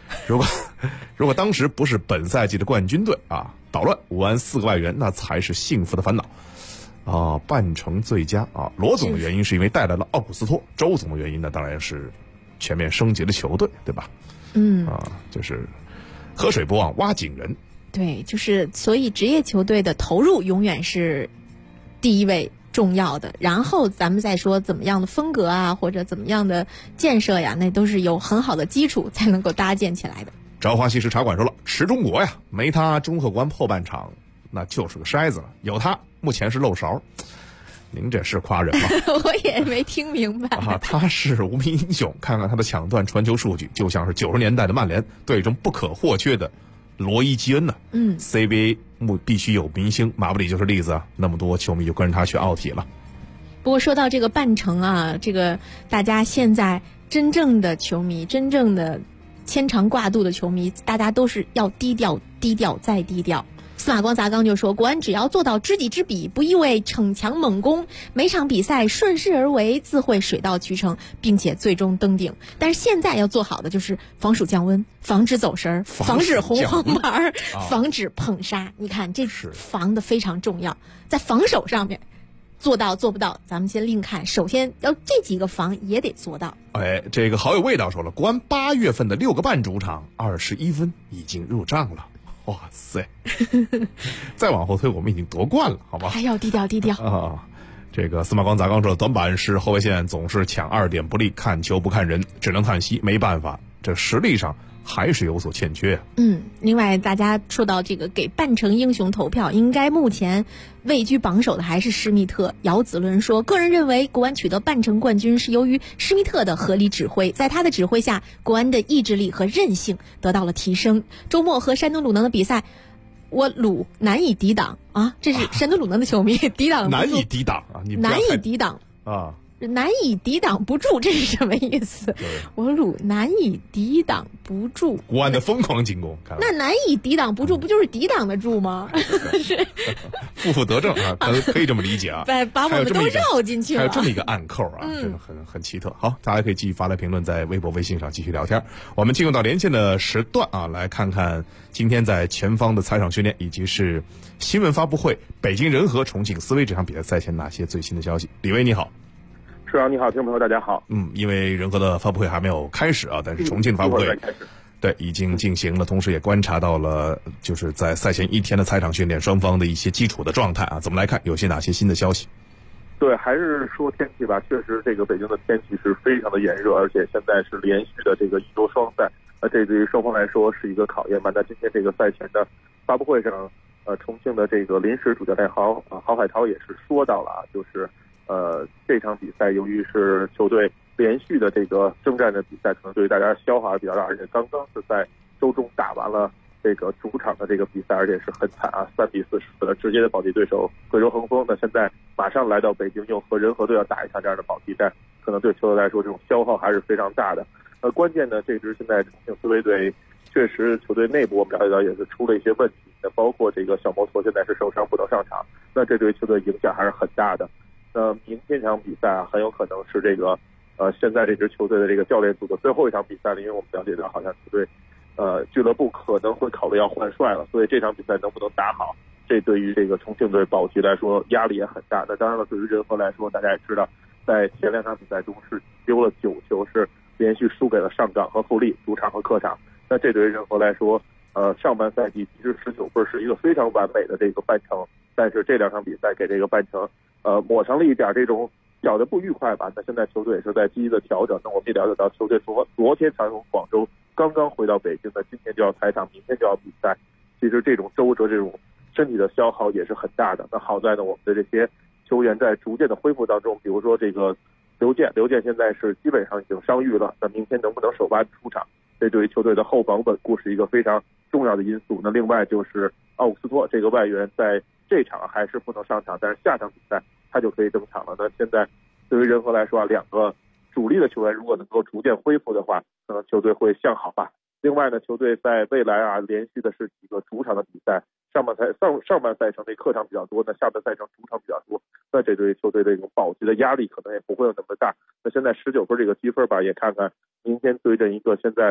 如果当时不是本赛季的冠军队啊捣乱武安4个外援，那才是幸福的烦恼啊！半程最佳啊，罗总的原因是因为带来了奥古斯托，周总的原因呢当然是全面升级的球队，对吧？就是河水不忘挖井人。 对，就是所以职业球队的投入永远是第一位重要的，然后咱们再说怎么样的风格啊，或者怎么样的建设呀，那都是有很好的基础才能够搭建起来的。 朝花夕拾茶馆说了，吃中国呀，没他中赫国安后半场那就是个筛子了，有他目前是漏勺。您这是夸人吗？ 我也没听明白啊，他是无名英雄，看看他的抢断传球数据，就像是90年代的曼联队中不可或缺的罗伊基恩呢。CBA 必须有明星，马布里就是例子啊，那么多球迷就跟着他去奥体了。 不过说到这个半程啊，这个大家现在真正的球迷，真正的牵肠挂肚的球迷，大家都是要低调，低调再低调。司马光砸缸就说，国安只要做到知己知彼，不一味逞强猛攻，每场比赛顺势而为，自会水到渠成，并且最终登顶。但是现在要做好的就是防暑降温，防止走神，防止红黄牌，防止捧杀。你看这防的非常重要，在防守上面做到做不到咱们先另看，首先要这几个防也得做到。 这个好有味道说了，国安8月份的6个半主场21分已经入账了。哇塞！再往后推，我们已经夺冠了，好吧？ 还要低调低调啊！这个司马光砸缸说，短板是后卫线总是抢2点不利，看球不看人，只能叹息，没办法，这实力上还是有所欠缺。 另外大家说到这个给半程英雄投票，应该目前位居榜首的还是施密特。姚子伦说，个人认为国安取得半程冠军是由于施密特的合理指挥，在他的指挥下，国安的意志力和韧性得到了提升。周末和山东鲁能的比赛，我鲁难以抵挡啊！这是山东鲁能的球迷抵挡难以抵挡啊！你难以抵挡啊！ 难以抵挡不住，这是什么意思？我鲁难以抵挡不住国安的疯狂进攻， 那难以抵挡不住，不就是抵挡得住吗？ 负得正啊，可以这么理解啊。 把我们都绕进去了， 还有这么一个暗扣啊，真的很奇特。好，大家可以继续发来评论，在微博、微信上继续聊天。我们进入到连线的时段啊，来看看今天在前方的采场训练以及是新闻发布会，北京人和重庆斯威这场比赛赛前哪些最新的消息？李威你好。 是啊，你好，听众朋友大家好。 因为人和的发布会还没有开始啊，但是重庆的发布会对已经进行了，同时也观察到了就是在赛前1天的采场训练双方的一些基础的状态啊，怎么来看？有些哪些新的消息？ 对，还是说天气吧，确实这个北京的天气是非常的炎热，而且现在是连续的这个1周双赛，这对于双方来说是一个考验吧。那今天这个赛前的发布会上，重庆的这个临时主教练郝海涛也是说到了啊，就是这场比赛由于是球队连续的这个征战的比赛，可能对于大家消耗比较大，而且刚刚是在周中打完了这个主场的这个比赛，而且是很惨啊，3-4的直接的保级对手贵州恒丰。那现在马上来到北京，又和人和队要打一场这样的保级战，可能对球队来说这种消耗还是非常大的。关键呢，这支现在重庆斯威队确实球队内部我们了解到也是出了一些问题，那包括这个小摩托现在是受伤不能上场，那这对球队影响还是很大的。明天这场比赛啊，很有可能是这个现在这支球队的这个教练组的最后一场比赛了，因为我们了解到好像球队俱乐部可能会考虑要换帅了，所以这场比赛能不能打好，这对于这个重庆队保级来说压力也很大。那当然了，对于人和来说，大家也知道，在前2场比赛中是丢了9球，是连续输给了上港和富力，主场和客场。那这对于人和来说，上半赛季其实19分是一个非常完美的这个半程，但是这2场比赛给这个半程抹上了一点这种小的不愉快吧。那现在球队也是在积极的调整。那我们也了解到，球队昨天才从广州刚刚回到北京的，今天就要采场，明天就要比赛。其实这种周折、这种身体的消耗也是很大的。那好在呢，我们的这些球员在逐渐的恢复当中，比如说这个刘健现在是基本上已经伤愈了。那明天能不能首发出场，这对于球队的后防稳固是一个非常重要的因素。那另外就是奥古斯托这个外援在这场还是不能上场，但是下场比赛他就可以登场了。那现在对于人和来说啊，2个主力的球员如果能够逐渐恢复的话，可能球队会向好吧。另外呢，球队在未来啊连续的是几个主场的比赛，上半赛程这客场比较多，那下半赛程主场比较多，那这对球队这种保级的压力可能也不会有那么大。那现在19分这个积分吧，也看看明天对阵一个现在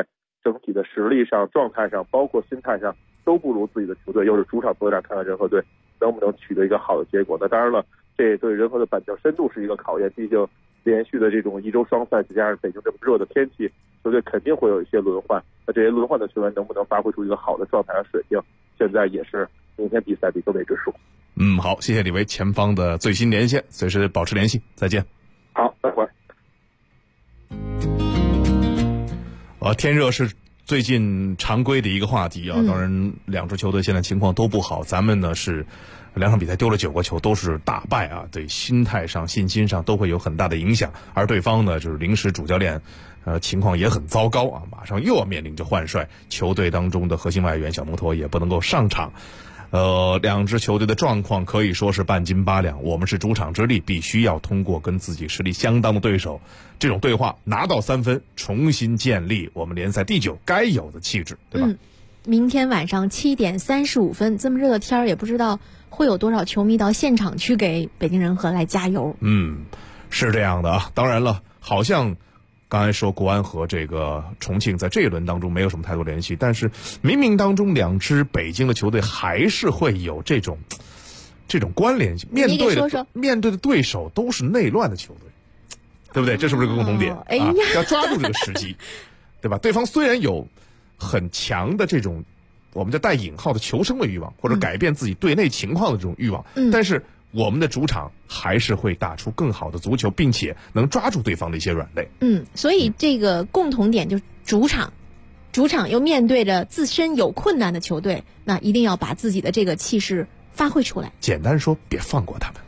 整体的实力上、状态上，包括心态上都不如自己的球队，又是主场作战，看看人和队能不能取得一个好的结果。那当然了，这对人和的板凳深度是一个考验，毕竟连续的这种一周双赛，再加上北京这么热的天气，球队肯定会有一些轮换。那这些轮换的球员能不能发挥出一个好的状态和水平，现在也是明天比赛的一个未知数。 好，谢谢李维前方的最新连线，随时保持联系，再见。 好，待会儿。 天热是最近常规的一个话题啊，当然两支球队现在情况都不好，咱们呢是两场比赛丢了9个球，都是大败啊，对心态上、信心上都会有很大的影响。而对方呢，就是临时主教练，情况也很糟糕啊，马上又要面临着换帅，球队当中的核心外援小摩托也不能够上场。两支球队的状况可以说是半斤八两。我们是主场之力，必须要通过跟自己实力相当的对手这种对话，拿到3分，重新建立我们联赛第9该有的气质，对吧？ 明天晚上7点35分，这么热的天儿，也不知道会有多少球迷到现场去给北京人和来加油。 是这样的啊。当然了，好像刚才说国安和这个重庆在这一轮当中没有什么太多联系，但是冥冥当中两支北京的球队还是会有这种关联性。面对的对手都是内乱的球队，对不对？这是不是个共同点？要抓住这个时机，对吧？对方虽然有很强的这种我们叫带引号的求生的欲望，或者改变自己队内情况的这种欲望，但是我们的主场还是会打出更好的足球，并且能抓住对方的一些软肋。 所以这个共同点就是主场又面对着自身有困难的球队，那一定要把自己的这个气势发挥出来。 简单说，别放过他们。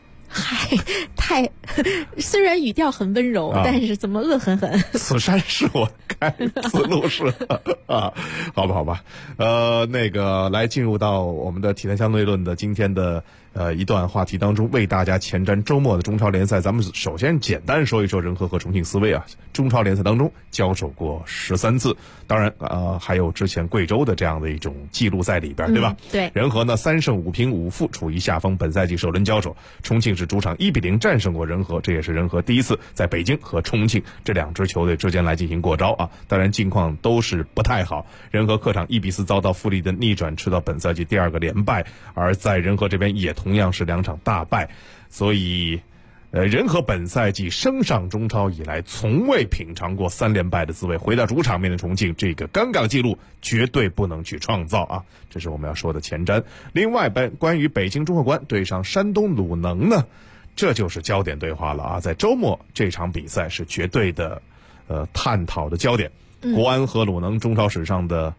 虽然语调很温柔，但是怎么恶狠狠？ 此山是我开，此路是啊，好吧，来进入到我们的体坛相对论的今天的一段话题当中，为大家前瞻周末的中超联赛。咱们首先简单说一说人和重庆斯威啊，中超联赛当中交手过13次，当然还有之前贵州的这样的一种记录在里边，对吧？ 对。 人和呢3胜5平5负，处于下风。本赛季首轮交手，重庆是主场1-0战胜过人和，这也是人和第一次在北京和重庆这两支球队之间来进行过招啊。当然近况都是不太好，人和客场1-4遭到富力的逆转，吃到本赛季第2个连败，而在人和这边也同样是2场大败，所以人和本赛季升上中超以来从未品尝过3连败的滋味，回到主场面对重庆，这个尴尬的记录绝对不能去创造啊！这是我们要说的前瞻。另外关于北京中赫关对上山东鲁能呢，这就是焦点对话了啊！在周末这场比赛是绝对的探讨的焦点。国安和鲁能中超史上的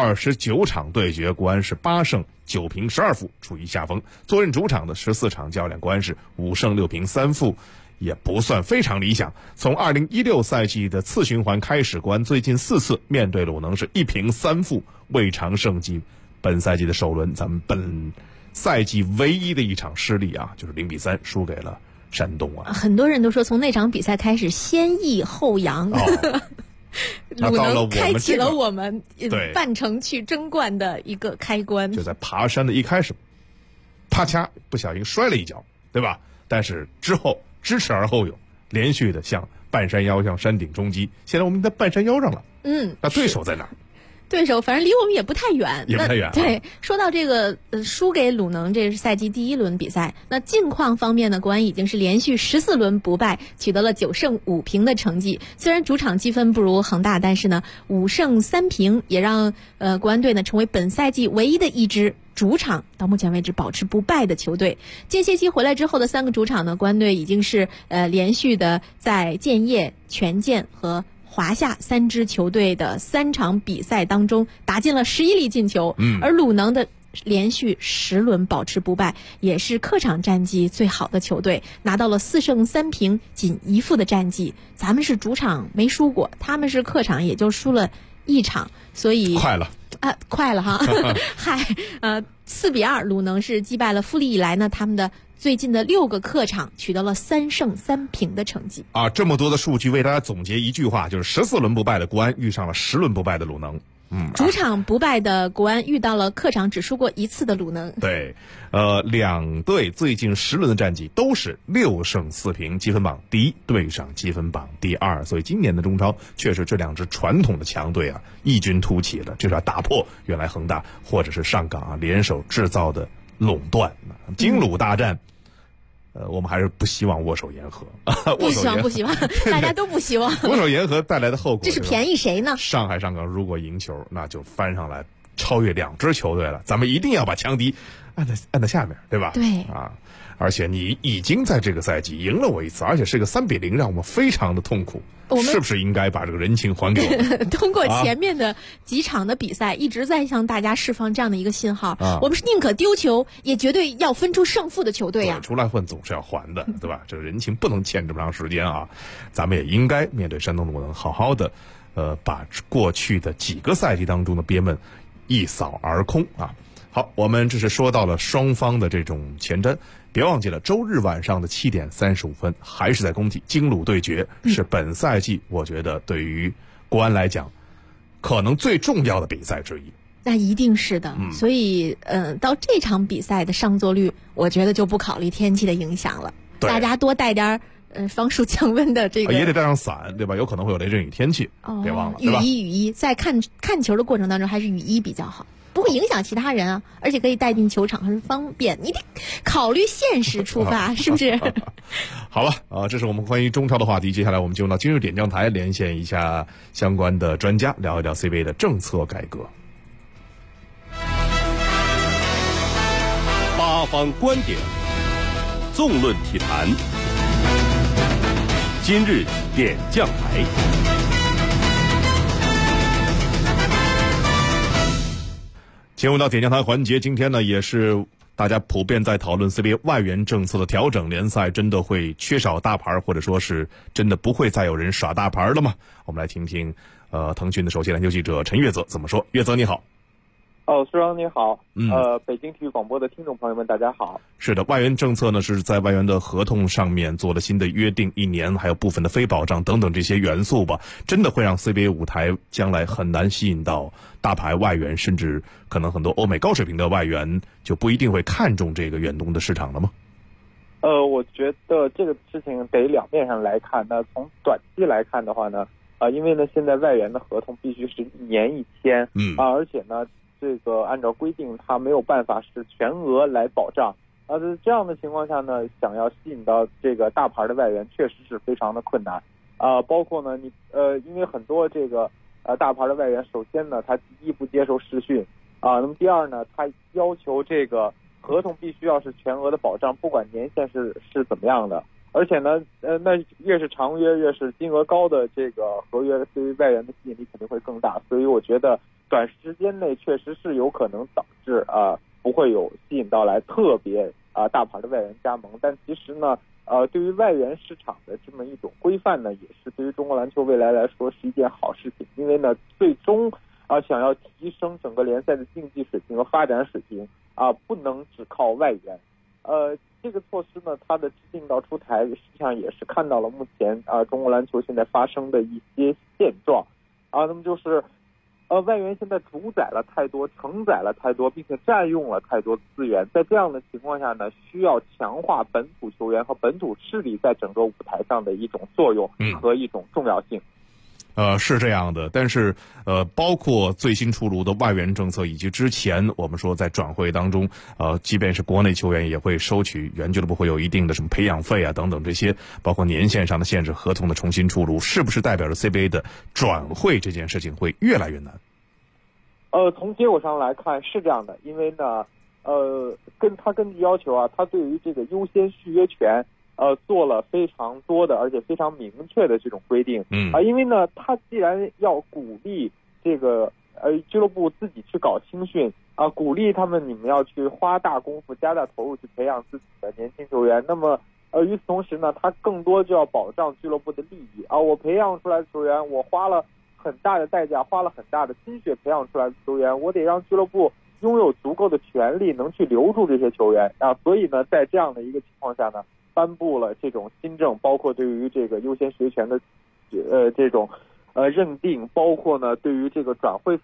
29场对决，国安是8胜9平12负，处于下风。坐镇主场的14场较量，国安是5胜6平3负，也不算非常理想。从2016赛季的次循环开始，国安最近4次面对鲁能是1平3负，未尝胜绩。本赛季的首轮，咱们本赛季唯一的一场失利啊，就是0-3输给了山东啊。 很多人都说从那场比赛开始先抑后扬。鲁能开启了我们半程去争冠的一个开关。 就在爬山的一开始，啪嚓不小心摔了一跤，对吧？但是之后知耻而后勇，连续的向半山腰向山顶冲击。现在我们在半山腰上了，那对手在哪儿？ 对手反正离我们也不太远，对，说到这个输给鲁能，这是赛季第1轮比赛。那近况方面呢，国安已经是连续14轮不败，取得了9胜5平的成绩。虽然主场积分不如恒大，但是呢5胜3平，也让国安队呢成为本赛季唯一的一支主场到目前为止保持不败的球队。间歇期回来之后的3个主场呢，国安队已经是连续的在建业、权健和华夏3支球队的3场比赛当中打进了11粒进球，而鲁能的连续10轮保持不败，也是客场战绩最好的球队，拿到了4胜3平仅1负的战绩。咱们是主场没输过，他们是客场也就输了1场，所以快了哈4-2，鲁能是击败了富力以来呢，他们的最近的6个客场取得了3胜3平的成绩啊！这么多的数据为大家总结一句话，就是14轮不败的国安遇上了10轮不败的鲁能。 主场不败的国安遇到了客场只输过1次的鲁能。 对，两队最近10轮的战绩都是6胜4平，积分榜第一对上积分榜第二，所以今年的中超确实这2支传统的强队啊异军突起了，就是要打破原来恒大或者是上港啊联手制造的垄断。京鲁大战。我们还是不希望握手言和， 不希望，大家都不希望。 握手言和带来的后果， 这是便宜谁呢？ 上海上港如果赢球，那就翻上来超越2支球队了。咱们一定要把强敌按在下面，对吧？ 对啊，而且你已经在这个赛季赢了我1次，而且是个3-0，让我们非常的痛苦。是不是应该把这个人情还给我们？ 通过前面的几场的比赛，一直在向大家释放这样的一个信号：我们是宁可丢球，也绝对要分出胜负的球队呀！ 出来混总是要还的，对吧？这个人情不能欠这么长时间啊！咱们也应该面对山东鲁能，好好的，把过去的几个赛季当中的憋闷一扫而空啊！好，我们这是说到了双方的这种前瞻。别忘记了，周日晚上的7点35分，还是在工体京鲁对决，是本赛季我觉得对于国安来讲，可能最重要的比赛之一。 那一定是的，所以到这场比赛的上座率，我觉得就不考虑天气的影响了，大家多带点防暑降温的这个， 也得带上伞，对吧？有可能会有雷阵雨天气，别忘了， 雨衣，在看球的过程当中，还是雨衣比较好。不会影响其他人啊，而且可以带进球场，很方便。你得考虑现实出发，是不是？ 好了，这是我们关于中超的话题。接下来我们进入到今日点将台，连线一下相关的专家，聊一聊 CBA 的政策改革。 八方观点，纵论体坛。今日点将台。 进入到点将台环节，今天呢也是大家普遍在讨论 CBA 外援政策的调整，联赛真的会缺少大牌，或者说是真的不会再有人耍大牌了吗？我们来听听腾讯的首席篮球记者陈月泽怎么说。月泽你好。 苏阳你好，北京体育广播的听众朋友们大家好。 是的，外援政策呢是在外援的合同上面做了新的约定，1年，还有部分的非保障等等这些元素吧，真的会让 CBA 舞台将来很难吸引到大牌外援，甚至可能很多欧美高水平的外援就不一定会看重这个远东的市场了吗？ 我觉得这个事情得两面上来看。那从短期来看的话呢，因为呢现在外援的合同必须是1年1签，而且呢这个按照规定它没有办法是全额来保障，这样的情况下呢，想要吸引到这个大牌的外援确实是非常的困难，包括呢因为很多这个大牌的外援，首先呢他第一不接受试训那么第二呢他要求这个合同必须要是全额的保障，不管年限是怎么样的，而且呢那越是长约越是金额高的这个合约，对于外援的吸引力肯定会更大，所以我觉得短时间内确实是有可能导致不会有吸引到来特别大牌的外援加盟，但其实呢对于外援市场的这么一种规范呢，也是对于中国篮球未来来说是一件好事情，因为呢最终想要提升整个联赛的竞技水平和发展水平不能只靠外援。这个措施呢它的制定到出台，实际上也是看到了目前中国篮球现在发生的一些现状那么就是外援现在主宰了太多，承载了太多，并且占用了太多资源，在这样的情况下呢，需要强化本土球员和本土势力在整个舞台上的一种作用和一种重要性。 是这样的，但是包括最新出炉的外援政策，以及之前我们说在转会当中，即便是国内球员也会收取原俱乐部会有一定的什么培养费等等这些，包括年限上的限制，合同的重新出炉，是不是代表着 CBA 的转会这件事情会越来越难？ 从结果上来看是这样的，因为呢根据要求他对于这个优先续约权做了非常多的而且非常明确的这种规定因为呢他既然要鼓励这个俱乐部自己去搞青训鼓励他们你们要去花大功夫加大投入去培养自己的年轻球员，那么与此同时呢他更多就要保障俱乐部的利益我培养出来的球员，我花了很大的代价，花了很大的心血培养出来的球员，我得让俱乐部拥有足够的权利能去留住这些球员所以呢在这样的一个情况下呢，颁布了这种新政，包括对于这个优先续约权的这种认定，包括呢对于这个转会费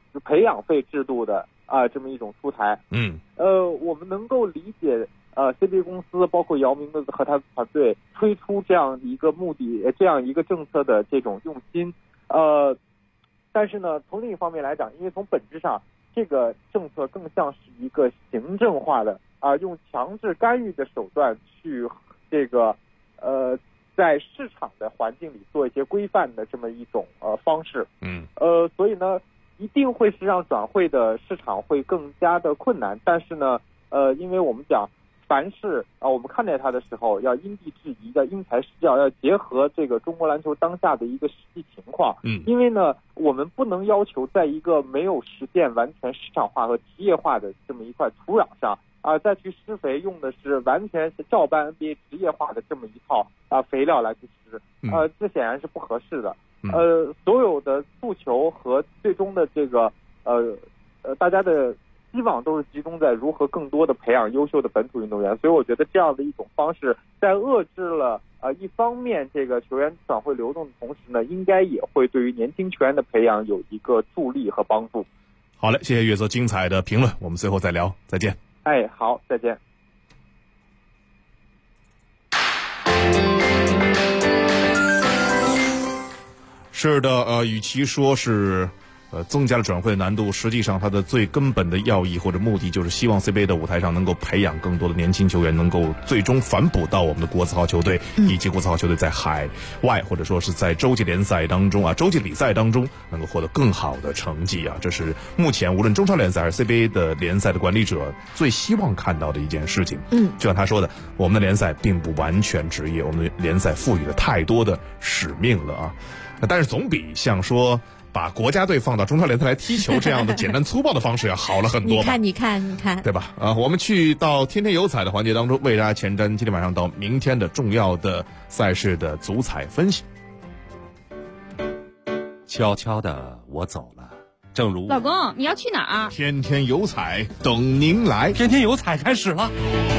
培养费制度的这么一种出台。我们能够理解CBA 公司包括姚明的和他的团队推出这样一个目的，这样一个政策的这种用心。但是呢，从另一方面来讲，因为从本质上，这个政策更像是一个行政化的用强制干预的手段去这个在市场的环境里做一些规范的这么一种方式。所以呢，一定会是让转会的市场会更加的困难。但是呢，因为我们讲，凡是我们看待它的时候，要因地制宜，要因材施教，要结合这个中国篮球当下的一个实际情况。因为呢，我们不能要求在一个没有实现完全市场化和职业化的这么一块土壤上再去施肥，用的是完全是照搬 NBA 职业化的这么一套肥料来去施，这显然是不合适的。所有的诉求和最终的这个大家的希望都是集中在如何更多的培养优秀的本土运动员，所以我觉得这样的一种方式，在遏制了一方面这个球员转会流动的同时呢，应该也会对于年轻球员的培养有一个助力和帮助。 好嘞，谢谢月泽精彩的评论，我们随后再聊，再见。 好，再见。 是的，与其说是增加了转会的难度，实际上它的最根本的要义或者目的就是希望 CBA 的舞台上能够培养更多的年轻球员，能够最终反哺到我们的国字号球队，以及国字号球队在海外或者说是在洲际联赛当中洲际比赛当中能够获得更好的成绩这是目前无论中超联赛还是 CBA 的联赛的管理者最希望看到的一件事情。就像他说的，我们的联赛并不完全职业，我们的联赛赋予了太多的使命了但是总比像说把国家队放到中超联赛来踢球这样的简单粗暴的方式要好了很多吧。 你看， 对吧？我们去到天天有彩的环节当中，为大家前瞻今天晚上到明天的重要的赛事的足彩分析。 悄悄的我走了，正如老公，你要去哪儿？ 天天有彩等您来， 天天有彩开始了。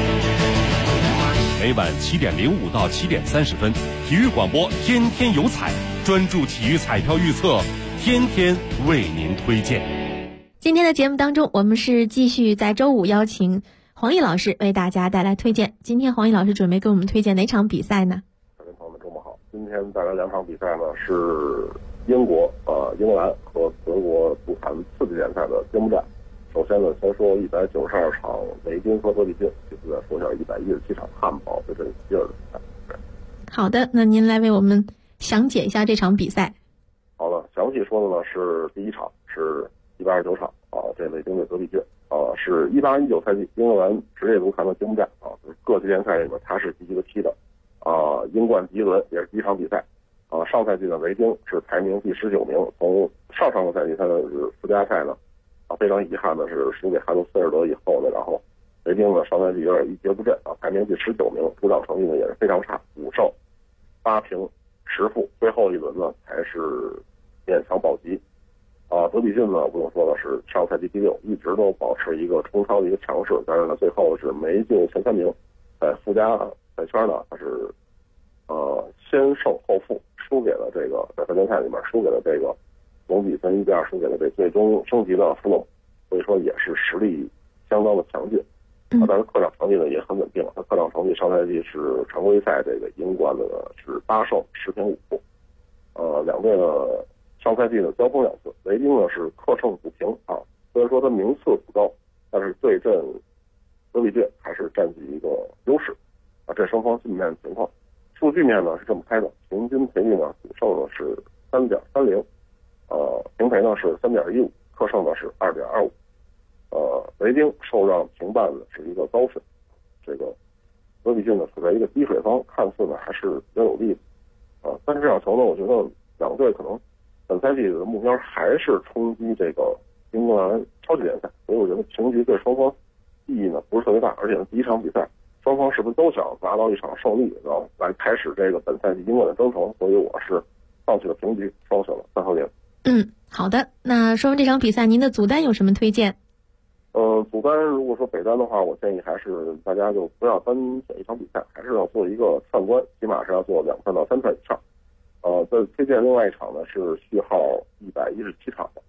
每晚7点05到7点30分，体育广播天天有彩，专注体育彩票预测，天天为您推荐。 今天的节目当中，我们是继续在周五邀请黄奕老师为大家带来推荐。今天黄奕老师准备给我们推荐哪场比赛呢？ 各位朋友们，周末好。今天带来2场比赛呢，是英国英格兰和德国足坛次级联赛的揭幕战。首先呢，先说192场雷丁和德比郡，其次再说一下117场汉堡对阵希尔的比赛。 好的，那您来为我们详解一下这场比赛。 好了，详细说的呢是第一场，是129场这雷丁对德比郡是18-19赛季英格兰职业足坛的揭幕战就是各级联赛里面它是第一个踢的英冠第一轮也是第一场比赛上赛季的雷丁是排名第19名，从上个赛季它的附加赛呢非常遗憾的是输给汉诺斯尔德以后呢，然后雷丁呢上赛季有点一蹶不振排名第19名，主场成绩呢也是非常差，5胜8平10负，最后一轮呢才是勉强保级德比郡呢不用说的是上赛季第6，一直都保持一个冲超的一个强势，但是呢最后是没进前3名，在附加赛圈呢它是先胜后负，输给了这个在分联赛里面输给了这个总比分1-2输给了这最终升级的富勒姆，所以说也是实力相当的强劲但是客场成绩呢也很稳定，他客场成绩上赛季是常规赛这个英冠的是8胜10平5负两队呢上赛季的交锋2次，雷丁呢是客胜5平虽然说他名次不高，但是对阵德比郡还是占据一个优势这双方近面情况。数据面呢是这么开的，平均赔率呢主胜呢是3.30平赔呢是3.15，客胜呢是2.25雷丁受让平半呢是一个高分，这个德比郡呢处在一个低水方，看似呢还是比较有利的但是这场球呢，我觉得两队可能本赛季的目标还是冲击这个英格兰超级联赛，所以我觉得平局对双方意义呢不是特别大，而且第一场比赛双方是不是都想拿到一场胜利，然后来开始这个本赛季英冠的征程，所以我是放弃了平局，双选了3和0。 好的，那说完这场比赛，您的组单有什么推荐？ 组单如果说北单的话，我建议还是大家就不要单选一场比赛，还是要做一个串关，起码是要做2串到3串以上。再推荐另外一场呢是序号117场的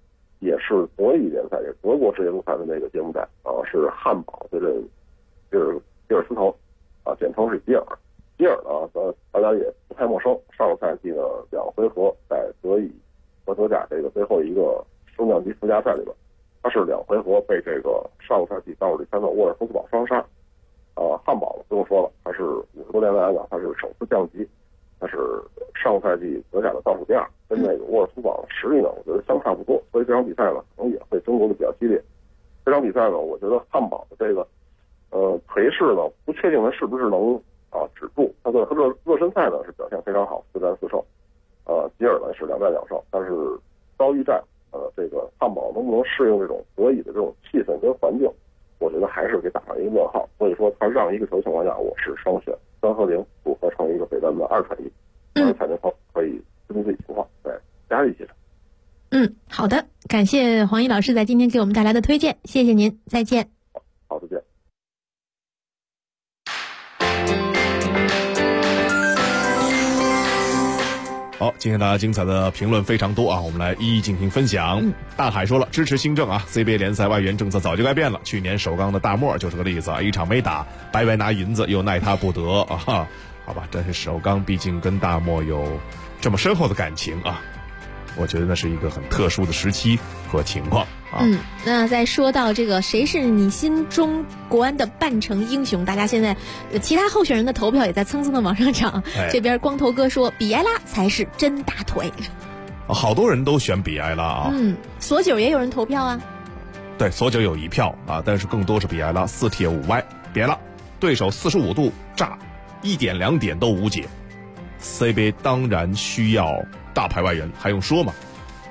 也是德乙联赛，也是德国职业足坛的那个节目战是汉堡对阵比尔斯滕简称是基尔。基尔呢，大家也不太陌生，上个赛季呢2回合在德乙和德甲这个最后一个升降级附加赛里边，他是2回合被这个上个赛季倒数第3的沃尔夫斯堡双杀。汉堡不用说了，他是50多年来讲，他是首次降级，他是上个赛季德甲的倒数第2，跟那个沃尔夫斯堡实力呢，我觉得相差不多，所以这场比赛呢，可能也会争夺的比较激烈。这场比赛呢，我觉得汉堡的这个颓势呢，不确定他是不是能止住。他的热身赛呢是表现非常好，4战4胜。基尔呢是2战2胜，但是遭遇战，这个汉堡能不能适应这种德乙的这种气氛跟环境，我觉得还是给打上一个问号。所以说他让一个球情况下，我是双选3和0组合成一个北单的2传1，当然彩电方可以根据自己情况再加一些。 好的，感谢黄奕老师在今天给我们带来的推荐，谢谢您，再见。 好，再见。 好，今天大家精彩的评论非常多啊，我们来一一进行分享。大海说了，支持新政啊 ，CBA 联赛外援政策早就该变了。去年首钢的大漠就是个例子啊，一场没打，白白拿银子，又奈他不得啊。好吧，但是首钢毕竟跟大漠有这么深厚的感情啊，我觉得那是一个很特殊的时期和情况啊。 那再说到这个谁是你心中国安的半程英雄，大家现在其他候选人的投票也在蹭蹭的往上涨。这边光头哥说比埃拉才是真大腿， 好多人都选比埃拉啊。 索九也有人投票啊。 对，索九有1票啊，但是更多是比埃拉4铁5歪。比埃拉对手45度炸，1点2点都无解。CBA 当然需要大牌外援，还用说吗？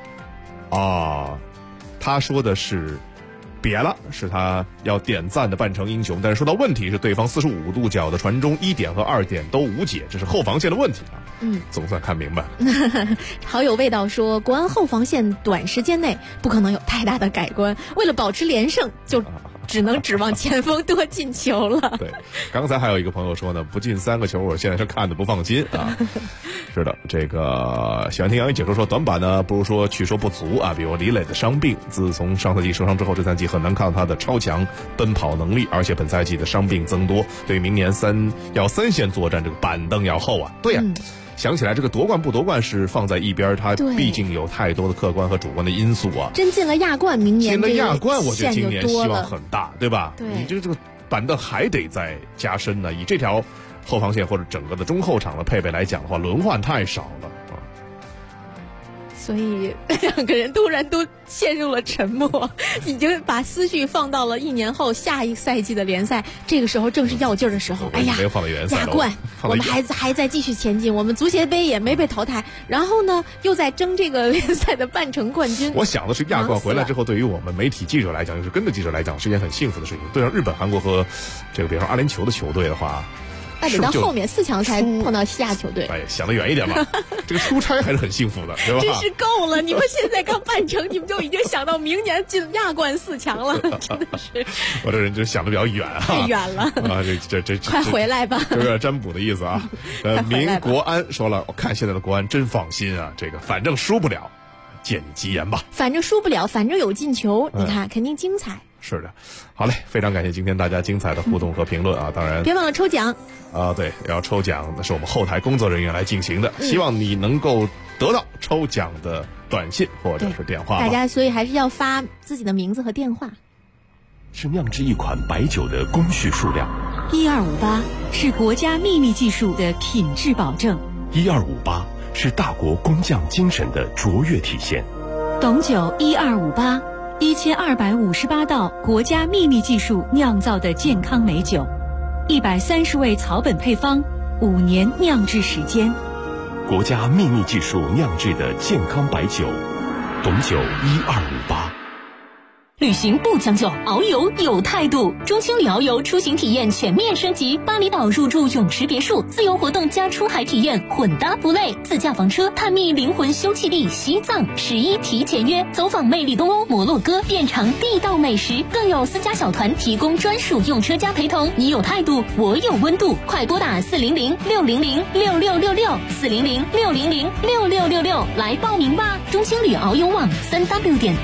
他说的是比埃拉是他要点赞的半程英雄，但是说到问题是对方45度角的传中1点和2点都无解，这是后防线的问题啊。总算看明白了。 好有味道说，国安后防线短时间内不可能有太大的改观，为了保持连胜，就只能指望前锋多进球了。 对，刚才还有一个朋友说呢，不进3个球，我现在是看得不放心啊。是的，这个喜欢听杨宇解说说，短板呢不如说去说不足啊，比如李磊的伤病，自从上赛季受伤之后，这赛季很难看到他的超强奔跑能力，而且本赛季的伤病增多，对明年3线作战这个板凳要厚啊。对呀。想起来这个夺冠不夺冠是放在一边，它毕竟有太多的客观和主观的因素啊。 真进了亚冠，明年进了亚冠，我觉得今年希望很大，对吧？ 对， 你这个板凳还得再加深呢。以这条后防线或者整个的中后场的配备来讲的话，轮换太少了啊。 所以2个人突然都陷入了沉默，已经把思绪放到了1年后下一赛季的联赛。这个时候正是要劲儿的时候。哎呀， 没有放到联赛， 亚冠我们还在继续前进，我们足协杯也没被淘汰，然后呢又在争这个联赛的半程冠军。 我想的是亚冠回来之后，对于我们媒体记者来讲，就是跟着记者来讲，是件很幸福的事情。对上日本、韩国和这个比如说阿联酋的球队的话。 那得到后面4强才碰到西亚球队。 想得远一点吧。这个出差还是很幸福的，对吧？ 真是够了！你们现在刚半程，你们就已经想到明年进亚冠4强了，真的是。 我这人就想得比较远啊， 太远了啊！这快回来吧， 有点占卜的意思啊。民国安说了，我看现在的国安真放心啊，这个反正输不了，借你吉言吧。 反正输不了，反正有进球，你看肯定精彩。 是的，好嘞，非常感谢今天大家精彩的互动和评论啊！当然别忘了抽奖啊，对，要抽奖，那是我们后台工作人员来进行的，希望你能够得到抽奖的短信或者是电话。 大家所以还是要发自己的名字和电话。 是酿制一款白酒的工序数量 ，1258是国家秘密技术的品质保证 ，1258是大国工匠精神的卓越体现。 董酒1258，1258道国家秘密技术酿造的健康美酒，130味草本配方，5年酿制时间， 国家秘密技术酿制的健康白酒，董酒1258。 旅行不将就，遨游有态度。中青旅遨游出行体验全面升级，巴厘岛入住泳池别墅，自由活动加出海体验，混搭不累。自驾房车探秘灵魂休憩地西藏，11提前约，走访魅力东欧摩洛哥，遍尝地道美食，更有私家小团提供专属用车加陪同。你有态度，我有温度，快拨打400-600-6666，400-600-6666来报名吧。中青旅遨游网3W